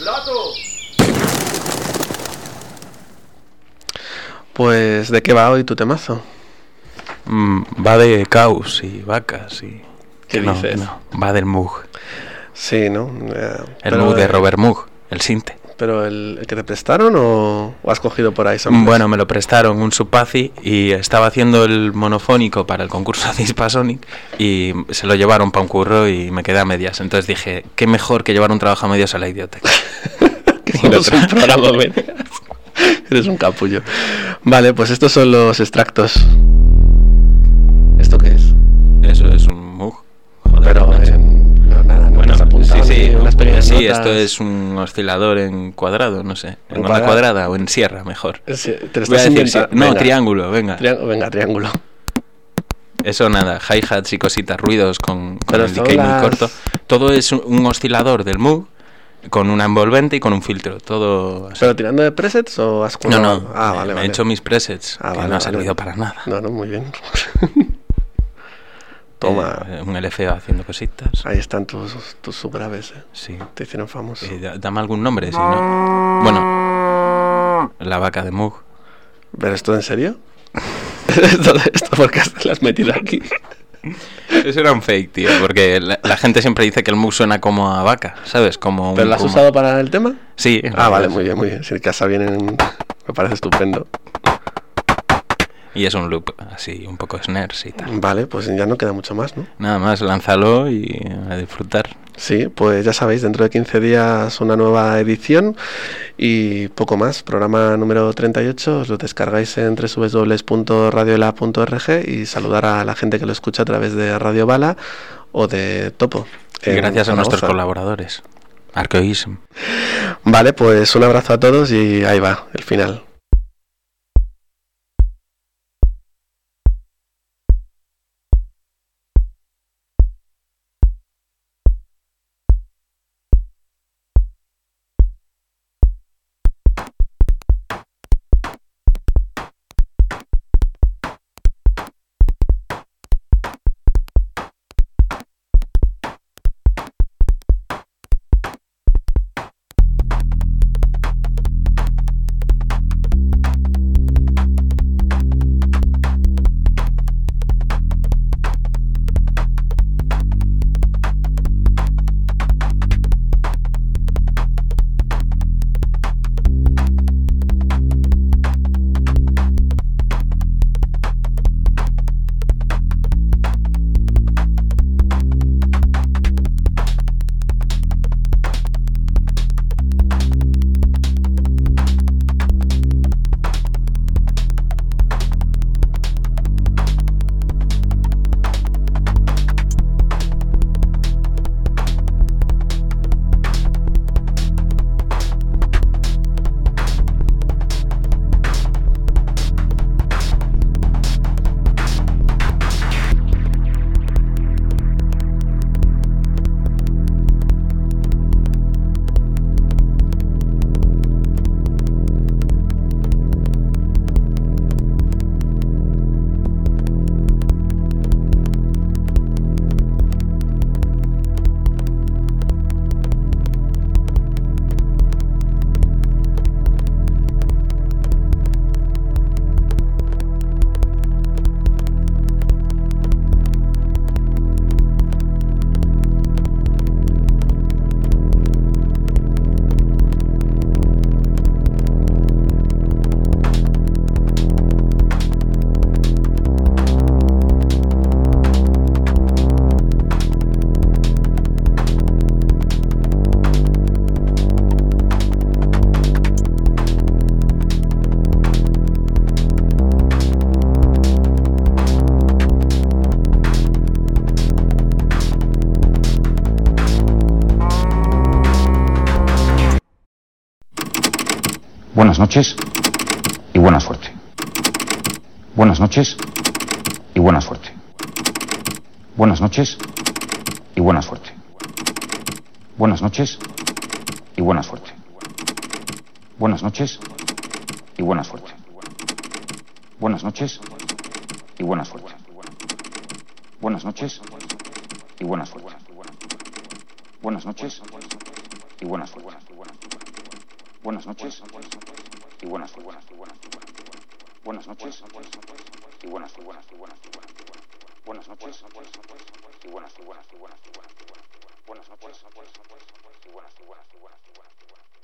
Pues, ¿de qué va hoy tu temazo? Mm, va de caos y vacas y... ¿Qué no, dices? No, va del Moog. Sí, ¿no? Eh, el pero, Moog de eh, Robert Moog, el Sinte. ¿Pero el, el que te prestaron o, o has cogido por ahí? Samples? Bueno, me lo prestaron un Subpazi y estaba haciendo el monofónico para el concurso de Hispasonic y se lo llevaron para un curro y me quedé a medias. Entonces dije, qué mejor que llevar un trabajo a medias a la Idioteca. Que no es un programa a medias. Eres un capullo. Vale, pues estos son los extractos. ¿Esto qué es? Eso es un Moog. Joder, pero en, no, nada, no bueno, sí, sí, unas pequeñas sí, notas. Esto es un oscilador en cuadrado, no sé, en, ¿En onda cuadrado? cuadrada o en sierra, mejor. Sí, te lo Voy a estás decir, inventando. sí. No, Venga. triángulo, venga. Triángulo, venga, triángulo. Eso nada, hi-hats y cositas, ruidos con, con Pero el son decay las- muy corto. Todo es un, un oscilador del Moog con una envolvente y con un filtro, todo así. ¿Pero tirando de presets o has No, currado? no, Ah, me- vale, me vale. he hecho mis presets, Ah, que vale, no ha vale, servido vale. para nada. No, no, muy bien. Toma. Eh, un L F O haciendo cositas. Ahí están tus, tus subgraves, eh. Sí. Te hicieron famoso. Eh, da- dame algún nombre, si no... Bueno, la vaca de Moog. ¿Pero esto en serio? ¿Esto, esto por qué lo has metido aquí? Eso era un fake, tío, porque la, la gente siempre dice que el Moog suena como a vaca, ¿sabes? Como un ¿Pero lo has rumor. usado para el tema? Sí. Ah, vale, muy bien, muy bien. Si casa bien en... Me parece estupendo. Y es un loop así, un poco snares y tal. Vale, pues ya no queda mucho más, ¿no? Nada más, lánzalo y a disfrutar. Sí, pues ya sabéis, dentro de quince días una nueva edición y poco más. Programa número treinta y ocho, os lo descargáis en doble u doble u doble u punto radioela punto org y saludar a la gente que lo escucha a través de Radio Bala o de Topo. Y en gracias a nuestros Zaragoza. colaboradores. Arcoism. Vale, pues un abrazo a todos y ahí va, el final. Buenas noches y buena suerte. Buenas noches y buena suerte. Buenas noches y buena suerte. Buenas noches y buena suerte. Buenas noches y buena suerte. Buenas noches y buena suerte. Buenas noches y buena suerte. Buenas noches y buena suerte. Buenas noches y buena suerte. Buenas noches y buena suerte. Buenas noches y buena suerte. Buenas noches y buena suerte. Buenas noches y buena suerte.